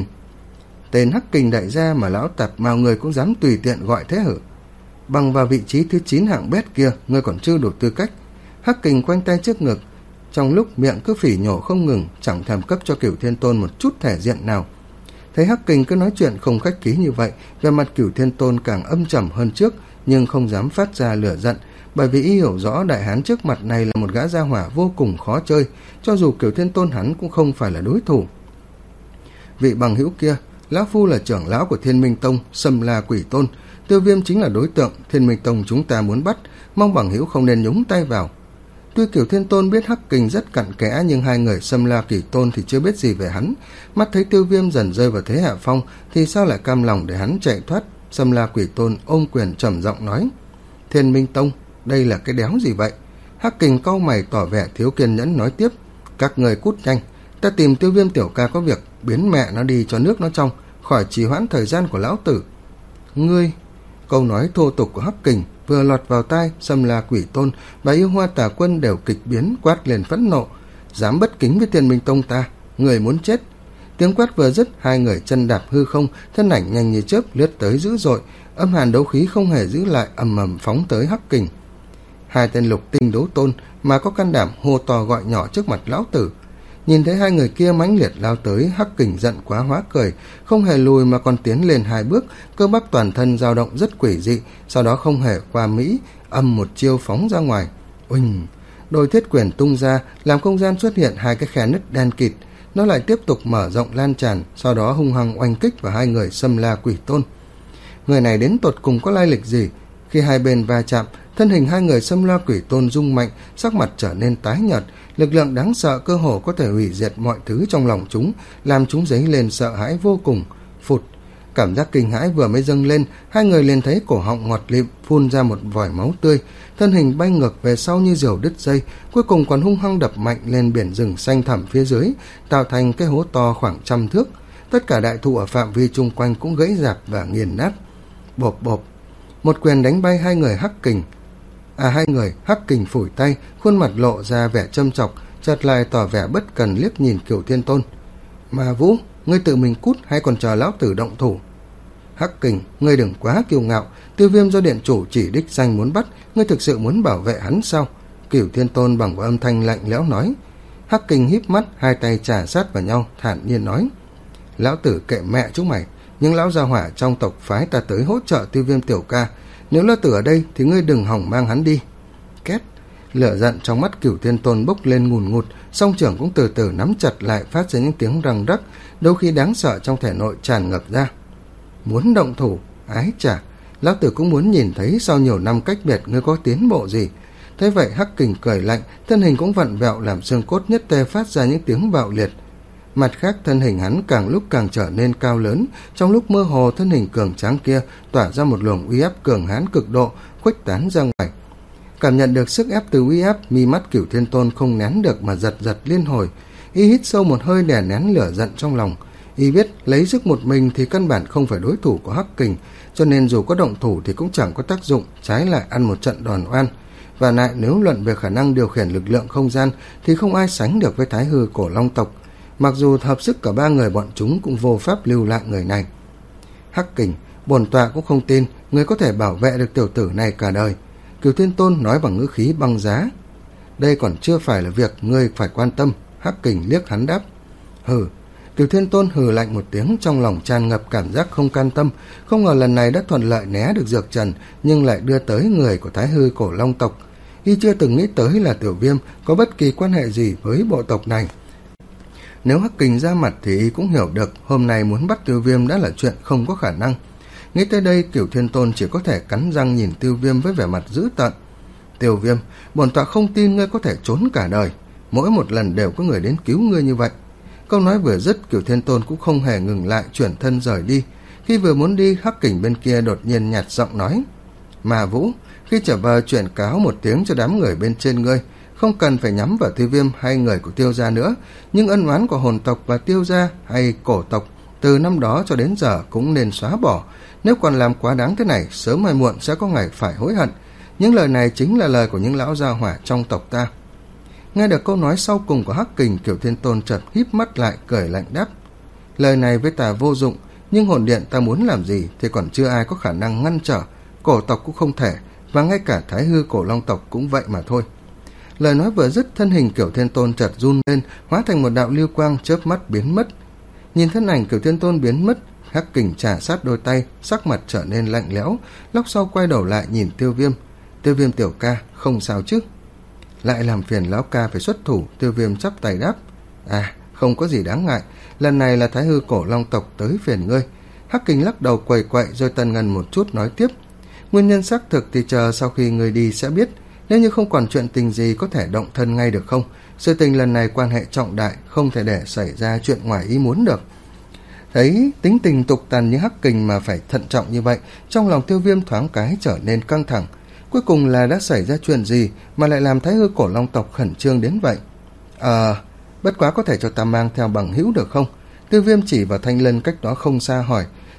Tên Hắc Kình đại gia mà lão tạp Mao người cũng dám tùy tiện gọi thế hử? Bằng vào vị trí thứ chín hạng bét kia, ngươi còn chưa đủ tư cách. Hắc Kình quanh tay trước ngực, trong lúc miệng cứ phỉ nhổ không ngừng, chẳng thèm cấp cho Cửu Thiên Tôn một chút thể diện nào. Thấy Hắc Kình cứ nói chuyện không khách khí như vậy, về mặt Cửu Thiên Tôn càng âm trầm hơn trước, nhưng không dám phát ra lửa giận, bởi vì y hiểu rõ đại hán trước mặt này là một gã gia hỏa vô cùng khó chơi, cho dù Cửu Thiên Tôn hắn cũng không phải là đối thủ. Vị bằng hữu kia, lão phu là trưởng lão của Thiên Minh Tông, Xâm La Quỷ Tôn, Tiêu Viêm chính là đối tượng Thiên Minh Tông chúng ta muốn bắt, mong bằng hữu không nên nhúng tay vào. Tuy Cửu Thiên Tôn biết Hắc Kình rất cặn kẽ, nhưng hai người Xâm La Quỷ Tôn thì chưa biết gì về hắn. Mắt thấy Tiêu Viêm dần rơi vào thế hạ phong, thì sao lại cam lòng để hắn chạy thoát. Xâm La Quỷ Tôn ôm quyền trầm giọng nói: "Thiên Minh Tông, đây là cái đéo gì vậy?" Hắc Kình cau mày tỏ vẻ thiếu kiên nhẫn nói tiếp: "Các người cút nhanh, ta tìm Tiêu Viêm tiểu ca có việc, biến mẹ nó đi cho nước nó trong, khỏi trì hoãn thời gian của lão tử." "Ngươi..." Câu nói thô tục của Hắc Kình vừa lọt vào tai Sâm La Quỷ Tôn và Yêu Hoa Tà Quân đều kịch biến, quát lên phẫn nộ: dám bất kính với Thiên Minh Tông ta, người muốn chết! Tiếng quát vừa dứt, hai người chân đạp hư không, thân ảnh nhanh như chớp lướt tới dữ dội, âm hàn đấu khí không hề giữ lại, ầm ầm phóng tới Hắc Kình. Hai tên lục tinh đấu tôn mà có can đảm hô to gọi nhỏ trước mặt lão tử. Nhìn thấy hai người kia mãnh liệt lao tới, Hắc Kình giận quá hóa cười, không hề lùi mà còn tiến lên hai bước, cơ bắp toàn thân dao động rất quỷ dị, sau đó không hề qua mỹ, âm một chiêu phóng ra ngoài. Uỳnh! Đôi thiết quyền tung ra, làm không gian xuất hiện hai cái khe nứt đen kịt, nó lại tiếp tục mở rộng lan tràn, sau đó hung hăng oanh kích vào hai người Sâm La Quỷ Tôn. Người này đến tột cùng có lai lịch gì? Khi hai bên va chạm, thân hình hai người Sâm La Quỷ Tôn rung mạnh, sắc mặt trở nên tái nhợt, lực lượng đáng sợ cơ hồ có thể hủy diệt mọi thứ trong lòng chúng, làm chúng dấy lên sợ hãi vô cùng. Phụt! Cảm giác kinh hãi vừa mới dâng lên, hai người liền thấy cổ họng ngọt lịm, phun ra một vòi máu tươi, thân hình bay ngược về sau như diều đứt dây, cuối cùng còn hung hăng đập mạnh lên biển rừng xanh thẳm phía dưới, tạo thành cái hố to khoảng trăm thước. Tất cả đại thụ ở phạm vi chung quanh cũng gãy rạp và nghiền nát. Bộp bộp! Một quyền đánh bay hai người Hắc Kình. À hai người Hắc Kình phủi tay, khuôn mặt lộ ra vẻ châm chọc, chợt lại tỏ vẻ bất cần liếc nhìn Cửu Thiên Tôn. Mà Vũ, ngươi tự mình cút hay còn chờ lão tử động thủ? Hắc Kình, ngươi đừng quá kiêu ngạo, Tiêu Viêm do điện chủ chỉ đích danh muốn bắt, ngươi thực sự muốn bảo vệ hắn sao? Cửu Thiên Tôn bằng một âm thanh lạnh lẽo nói. Hắc Kình híp mắt, hai tay chà sát vào nhau, thản nhiên nói: lão tử kệ mẹ chúng mày, nhưng lão gia hỏa trong tộc phái ta tới hỗ trợ Tiêu Viêm tiểu ca, nếu lão tử ở đây thì ngươi đừng hỏng mang hắn đi. Két! Lửa giận trong mắt Cửu Thiên Tôn bốc lên ngùn ngụt, song trưởng cũng từ từ nắm chặt lại, phát ra những tiếng răng rắc, đôi khi đáng sợ trong thể nội tràn ngập ra. Muốn động thủ? Ái chà, lão tử cũng muốn nhìn thấy sau nhiều năm cách biệt ngươi có tiến bộ gì. Thế vậy Hắc Kình cười lạnh, thân hình cũng vặn vẹo làm xương cốt nhất tê phát ra những tiếng bạo liệt. Mặt khác, thân hình hắn càng lúc càng trở nên cao lớn, trong lúc mơ hồ thân hình cường tráng kia tỏa ra một luồng uy áp cường hãn cực độ, khuếch tán ra ngoài. Cảm nhận được sức ép từ uy áp, mi mắt Cửu Thiên Tôn không nén được mà giật giật liên hồi. Y hít sâu một hơi đè nén lửa giận trong lòng. Y biết lấy sức một mình thì căn bản không phải đối thủ của Hắc Kình, cho nên dù có động thủ thì cũng chẳng có tác dụng, trái lại ăn một trận đòn oan. Và lại nếu luận về khả năng điều khiển lực lượng không gian thì không ai sánh được với Thái Hư Cổ Long tộc. Mặc dù hợp sức cả ba người bọn chúng cũng vô pháp lưu lại người này. Hắc Kình, bổn tọa cũng không tin người có thể bảo vệ được tiểu tử này cả đời. Cửu Thiên Tôn nói bằng ngữ khí băng giá. Đây còn chưa phải là việc ngươi phải quan tâm. Hắc Kình liếc hắn đáp. Hừ. Cửu Thiên Tôn hừ lạnh một tiếng, trong lòng tràn ngập cảm giác không can tâm. Không ngờ lần này đã thuận lợi né được dược trần, nhưng lại đưa tới người của Thái Hư Cổ Long tộc. Y chưa từng nghĩ tới là Tiểu Viêm có bất kỳ quan hệ gì với bộ tộc này. Nếu Hắc Kình ra mặt thì y cũng hiểu được hôm nay muốn bắt Tiêu Viêm đã là chuyện không có khả năng. Nghĩ tới đây, Cửu Thiên Tôn chỉ có thể cắn răng nhìn Tiêu Viêm với vẻ mặt dữ tợn. Tiêu Viêm, bổn tọa không tin ngươi có thể trốn cả đời. Mỗi một lần đều có người đến cứu ngươi như vậy. Câu nói vừa dứt, Cửu Thiên Tôn cũng không hề ngừng lại, chuyển thân rời đi. Khi vừa muốn đi, Hắc Kình bên kia đột nhiên nhạt giọng nói. Mà Vũ, khi trở về chuyển cáo một tiếng cho đám người bên trên ngươi, không cần phải nhắm vào Tiêu Viêm hay người của Tiêu gia nữa, nhưng ân oán của hồn tộc và Tiêu gia hay cổ tộc từ năm đó cho đến giờ cũng nên xóa bỏ. Nếu còn làm quá đáng thế này, sớm hay muộn sẽ có ngày phải hối hận. Những lời này chính là lời của những lão gia hỏa trong tộc ta. Nghe được câu nói sau cùng của Hắc Kình, Cửu Thiên Tôn chợt híp mắt lại, cười lạnh đáp. Lời này với ta vô dụng, nhưng hồn điện ta muốn làm gì thì còn chưa ai có khả năng ngăn trở, cổ tộc cũng không thể, và ngay cả Thái Hư Cổ Long tộc cũng vậy mà thôi. Lời nói vừa dứt, thân hình Cửu Thiên Tôn chợt run lên, hóa thành một đạo lưu quang chớp mắt biến mất. Nhìn thân ảnh Cửu Thiên Tôn biến mất, Hắc Kình trà sát đôi tay, sắc mặt trở nên lạnh lẽo, lóc sau quay đầu lại nhìn Tiêu Viêm. Tiêu Viêm tiểu ca, không sao chứ? Lại làm phiền lão ca phải xuất thủ. Tiêu Viêm chắp tay đáp. À, không có gì đáng ngại, lần này là Thái Hư Cổ Long tộc tới phiền ngươi. Hắc Kình lắc đầu quầy quậy rồi tần ngần một chút nói tiếp. Nguyên nhân xác thực thì chờ sau khi ngươi đi sẽ biết. Nếu như không còn chuyện tình gì có thể động thân ngay được không? Sự tình lần này quan hệ trọng đại, không thể để xảy ra chuyện ngoài ý muốn được. Thấy tính tình tục tằn như Hắc Kình mà phải thận trọng như vậy, trong lòng Tiêu Viêm thoáng cái trở nên căng thẳng. Cuối cùng là đã xảy ra chuyện gì mà lại làm Thái Hư Cổ Long tộc khẩn trương đến vậy? Ờ, à, bất quá có thể cho ta mang theo bằng hữu được không? Tiêu Viêm chỉ vào thanh lân cách đó không xa hỏi.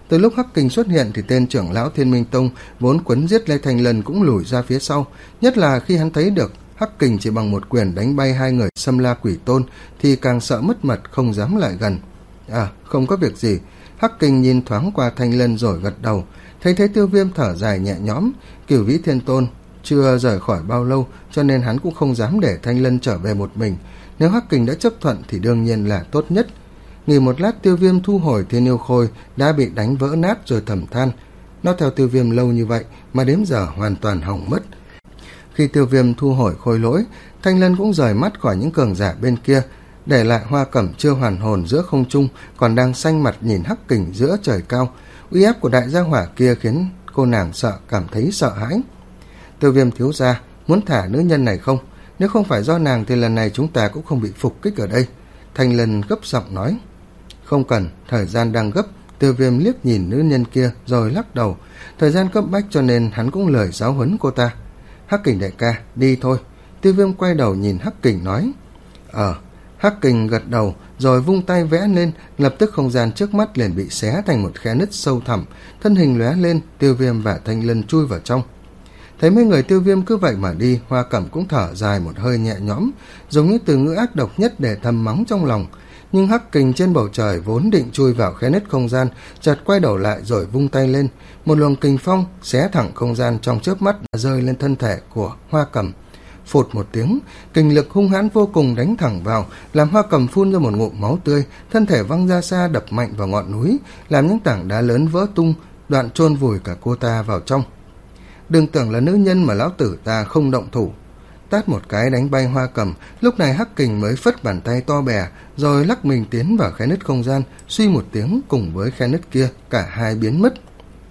Từ lúc Hắc Kình xuất hiện thì tên trưởng lão Thiên Minh Tông vốn quấn giết Lê Thanh Lân cũng lùi ra phía sau, nhất là khi hắn thấy được Hắc Kình chỉ bằng một quyền đánh bay hai người Xâm La Quỷ Tôn thì càng sợ mất mật, không dám lại gần. À, không có việc gì. Hắc Kình nhìn thoáng qua Thanh Lân rồi gật đầu. Thấy thế Tiêu Viêm thở dài nhẹ nhõm. Cửu Vĩ Thiên Tôn chưa rời khỏi bao lâu, cho nên hắn cũng không dám để Thanh Lân trở về một mình. Nếu Hắc Kình đã chấp thuận thì đương nhiên là tốt nhất. Nghỉ một lát, Tiêu Viêm thu hồi Thiên Yêu Khôi đã bị đánh vỡ nát rồi thầm than. Nó theo Tiêu Viêm lâu như vậy mà đến giờ hoàn toàn hỏng mất. Khi Tiêu Viêm thu hồi khôi lỗi, Thanh Lân cũng rời mắt khỏi những cường giả bên kia, để lại Hoa Cẩm chưa hoàn hồn giữa không trung, còn đang xanh mặt nhìn Hắc Kình giữa trời cao. Uy áp của đại gia hỏa kia khiến cô nàng sợ, cảm thấy sợ hãi. Tiêu Viêm thiếu gia, muốn thả nữ nhân này không? Nếu không phải do nàng thì lần này chúng ta cũng không bị phục kích ở đây. Thanh Lân gấp giọng nói. Không cần, thời gian đang gấp. Tiêu Viêm liếc nhìn nữ nhân kia rồi lắc đầu. Thời gian cấp bách cho nên hắn cũng lời giáo huấn cô ta. Hắc Kình đại ca, đi thôi. Tiêu Viêm quay đầu nhìn Hắc Kình nói. Ờ. Hắc Kình gật đầu rồi vung tay vẽ lên, lập tức không gian trước mắt liền bị xé thành một khe nứt sâu thẳm, thân hình lóe lên, Tiêu Viêm và Thanh Lân chui vào trong. Thấy mấy người Tiêu Viêm cứ vậy mà đi, Hoa Cẩm cũng thở dài một hơi nhẹ nhõm, giống như từ ngữ ác độc nhất để thầm mắng trong lòng. Nhưng Hắc Kình trên bầu trời vốn định chui vào khe nứt không gian, chợt quay đầu lại rồi vung tay lên, một luồng kình phong xé thẳng không gian trong chớp mắt đã rơi lên thân thể của Hoa Cẩm. Phụt một tiếng, kình lực hung hãn vô cùng đánh thẳng vào, làm Hoa Cẩm phun ra một ngụm máu tươi, thân thể văng ra xa đập mạnh vào ngọn núi, làm những tảng đá lớn vỡ tung, đoạn chôn vùi cả cô ta vào trong. Đừng tưởng là nữ nhân mà lão tử ta không động thủ. Tát một cái đánh bay Hoa Cẩm, lúc này Hắc Kình mới phất bàn tay to bè, rồi lắc mình tiến vào khe nứt không gian, suy một tiếng cùng với khe nứt kia, cả hai biến mất.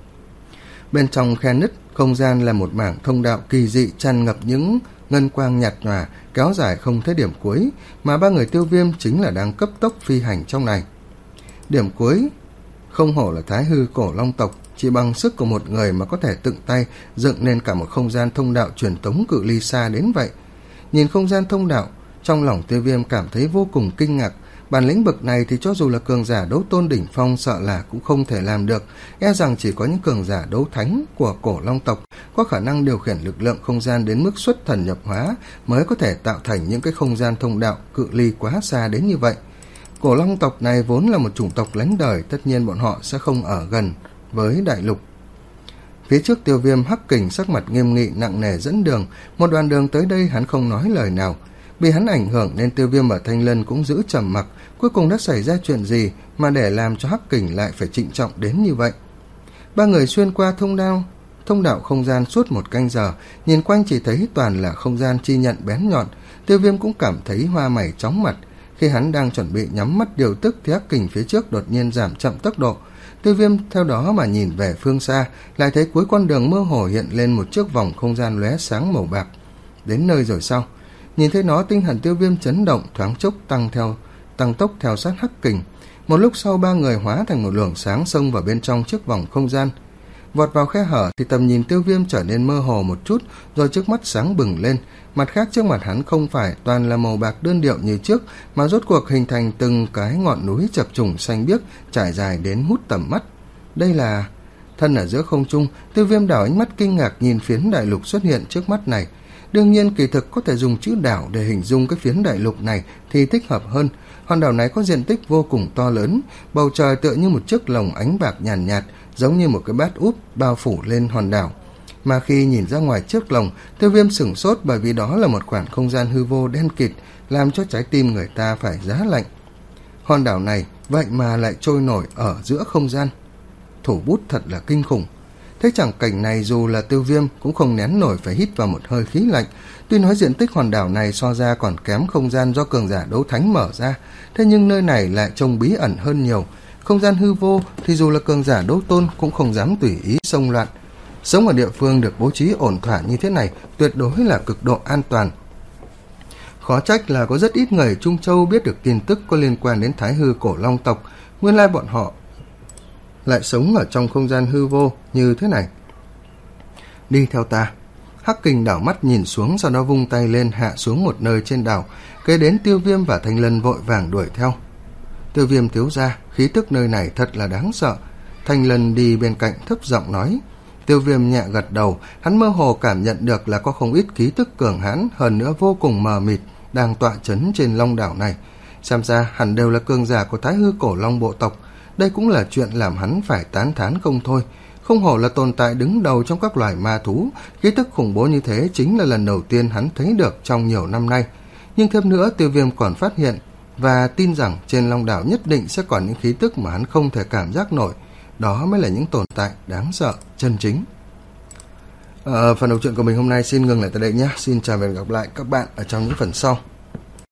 Bên trong khe nứt không gian là một mảng thông đạo kỳ dị tràn ngập những ngân quang nhạt nhòa, kéo dài không thấy điểm cuối, mà ba người Tiêu Viêm chính là đang cấp tốc phi hành trong này. Điểm cuối không hổ là Thái Hư Cổ Long tộc, chỉ bằng sức của một người mà có thể tự tay dựng nên cả một không gian thông đạo truyền tống cự ly xa đến vậy. Nhìn không gian thông đạo, trong lòng Tiêu Viêm cảm thấy vô cùng kinh ngạc. Bản lĩnh bậc này thì cho dù là cường giả đấu tôn đỉnh phong sợ là cũng không thể làm được, e rằng chỉ có những cường giả đấu thánh của Cổ Long tộc có khả năng điều khiển lực lượng không gian đến mức xuất thần nhập hóa mới có thể tạo thành những cái không gian thông đạo cự ly quá xa đến như vậy. Cổ Long tộc này vốn là một chủng tộc lánh đời, tất nhiên bọn họ sẽ không ở gần với đại lục. Phía trước Tiêu Viêm, Hắc Kình sắc mặt nghiêm nghị nặng nề dẫn đường, một đoạn đường tới đây hắn không nói lời nào. Bị hắn ảnh hưởng nên Tiêu Viêm và Thanh Lân cũng giữ trầm mặc. Cuối cùng đã xảy ra chuyện gì mà để làm cho Hắc Kình lại phải trịnh trọng đến như vậy? Ba người xuyên qua thông đạo thông đạo không gian suốt một canh giờ, nhìn quanh chỉ thấy toàn là không gian chi nhận bén nhọn. Tiêu Viêm cũng cảm thấy hoa mày chóng mặt. Khi hắn đang chuẩn bị nhắm mắt điều tức thì Hắc Kình phía trước đột nhiên giảm chậm tốc độ. Tiêu Viêm theo đó mà nhìn về phương xa, lại thấy cuối con đường mơ hồ hiện lên một chiếc vòng không gian lóe sáng màu bạc. Đến nơi rồi sao? Nhìn thấy nó, tinh thần Tiêu Viêm chấn động, thoáng chốc tăng theo tăng tốc theo sát Hắc Kình. Một lúc sau, ba người hóa thành một luồng sáng xông vào bên trong chiếc vòng không gian. Vọt vào khe hở thì tầm nhìn Tiêu Viêm trở nên mơ hồ một chút, rồi trước mắt sáng bừng lên. Mặt khác, trước mặt hắn không phải toàn là màu bạc đơn điệu như trước, mà rốt cuộc hình thành từng cái ngọn núi chập trùng xanh biếc trải dài đến hút tầm mắt. Đây là... Thân ở giữa không trung, Tiêu Viêm đảo ánh mắt kinh ngạc nhìn phiến đại lục xuất hiện trước mắt này. Đương nhiên kỳ thực có thể dùng chữ đảo để hình dung cái phiến đại lục này thì thích hợp hơn. Hòn đảo này có diện tích vô cùng to lớn, bầu trời tựa như một chiếc lồng ánh bạc nhàn nhạt, nhạt, giống như một cái bát úp bao phủ lên hòn đảo. Mà khi nhìn ra ngoài chiếc lồng, Tiêu Viêm sửng sốt bởi vì đó là một khoảng không gian hư vô đen kịt, làm cho trái tim người ta phải giá lạnh. Hòn đảo này vậy mà lại trôi nổi ở giữa không gian. Thủ bút thật là kinh khủng. Thế chẳng cảnh này dù là Tiêu Viêm cũng không nén nổi phải hít vào một hơi khí lạnh. Tuy nói diện tích hòn đảo này so ra còn kém không gian do cường giả đấu thánh mở ra, thế nhưng nơi này lại trông bí ẩn hơn nhiều. Không gian hư vô thì dù là cường giả đấu tôn cũng không dám tùy ý xông loạn. Sống ở địa phương được bố trí ổn thỏa như thế này tuyệt đối là cực độ an toàn. Khó trách là có rất ít người Trung Châu biết được tin tức có liên quan đến Thái Hư Cổ Long tộc. Nguyên lai bọn họ lại sống ở trong không gian hư vô như thế này. Đi theo ta. Hắc Kình đảo mắt nhìn xuống, sau đó vung tay lên hạ xuống một nơi trên đảo. Kế đến Tiêu Viêm và Thanh Lân vội vàng đuổi theo. Tiêu Viêm thiếu gia, khí tức nơi này thật là đáng sợ. Thanh Lân đi bên cạnh thấp giọng nói. Tiêu Viêm nhẹ gật đầu, hắn mơ hồ cảm nhận được là có không ít khí tức cường hãn, hơn nữa vô cùng mờ mịt, đang tọa chấn trên long đảo này. Xem ra hẳn đều là cường giả của Thái Hư Cổ Long bộ tộc, đây cũng là chuyện làm hắn phải tán thán không thôi. Không hổ là tồn tại đứng đầu trong các loài ma thú, khí tức khủng bố như thế chính là lần đầu tiên hắn thấy được trong nhiều năm nay. Nhưng thêm nữa, Tiêu Viêm còn phát hiện và tin rằng trên long đảo nhất định sẽ còn những khí tức mà hắn không thể cảm giác nổi. Đó mới là những tồn tại đáng sợ, chân chính. Ờ, phần đầu truyện của mình hôm nay xin ngừng lại tại đây nhé. Xin chào và hẹn gặp lại các bạn ở trong những phần sau.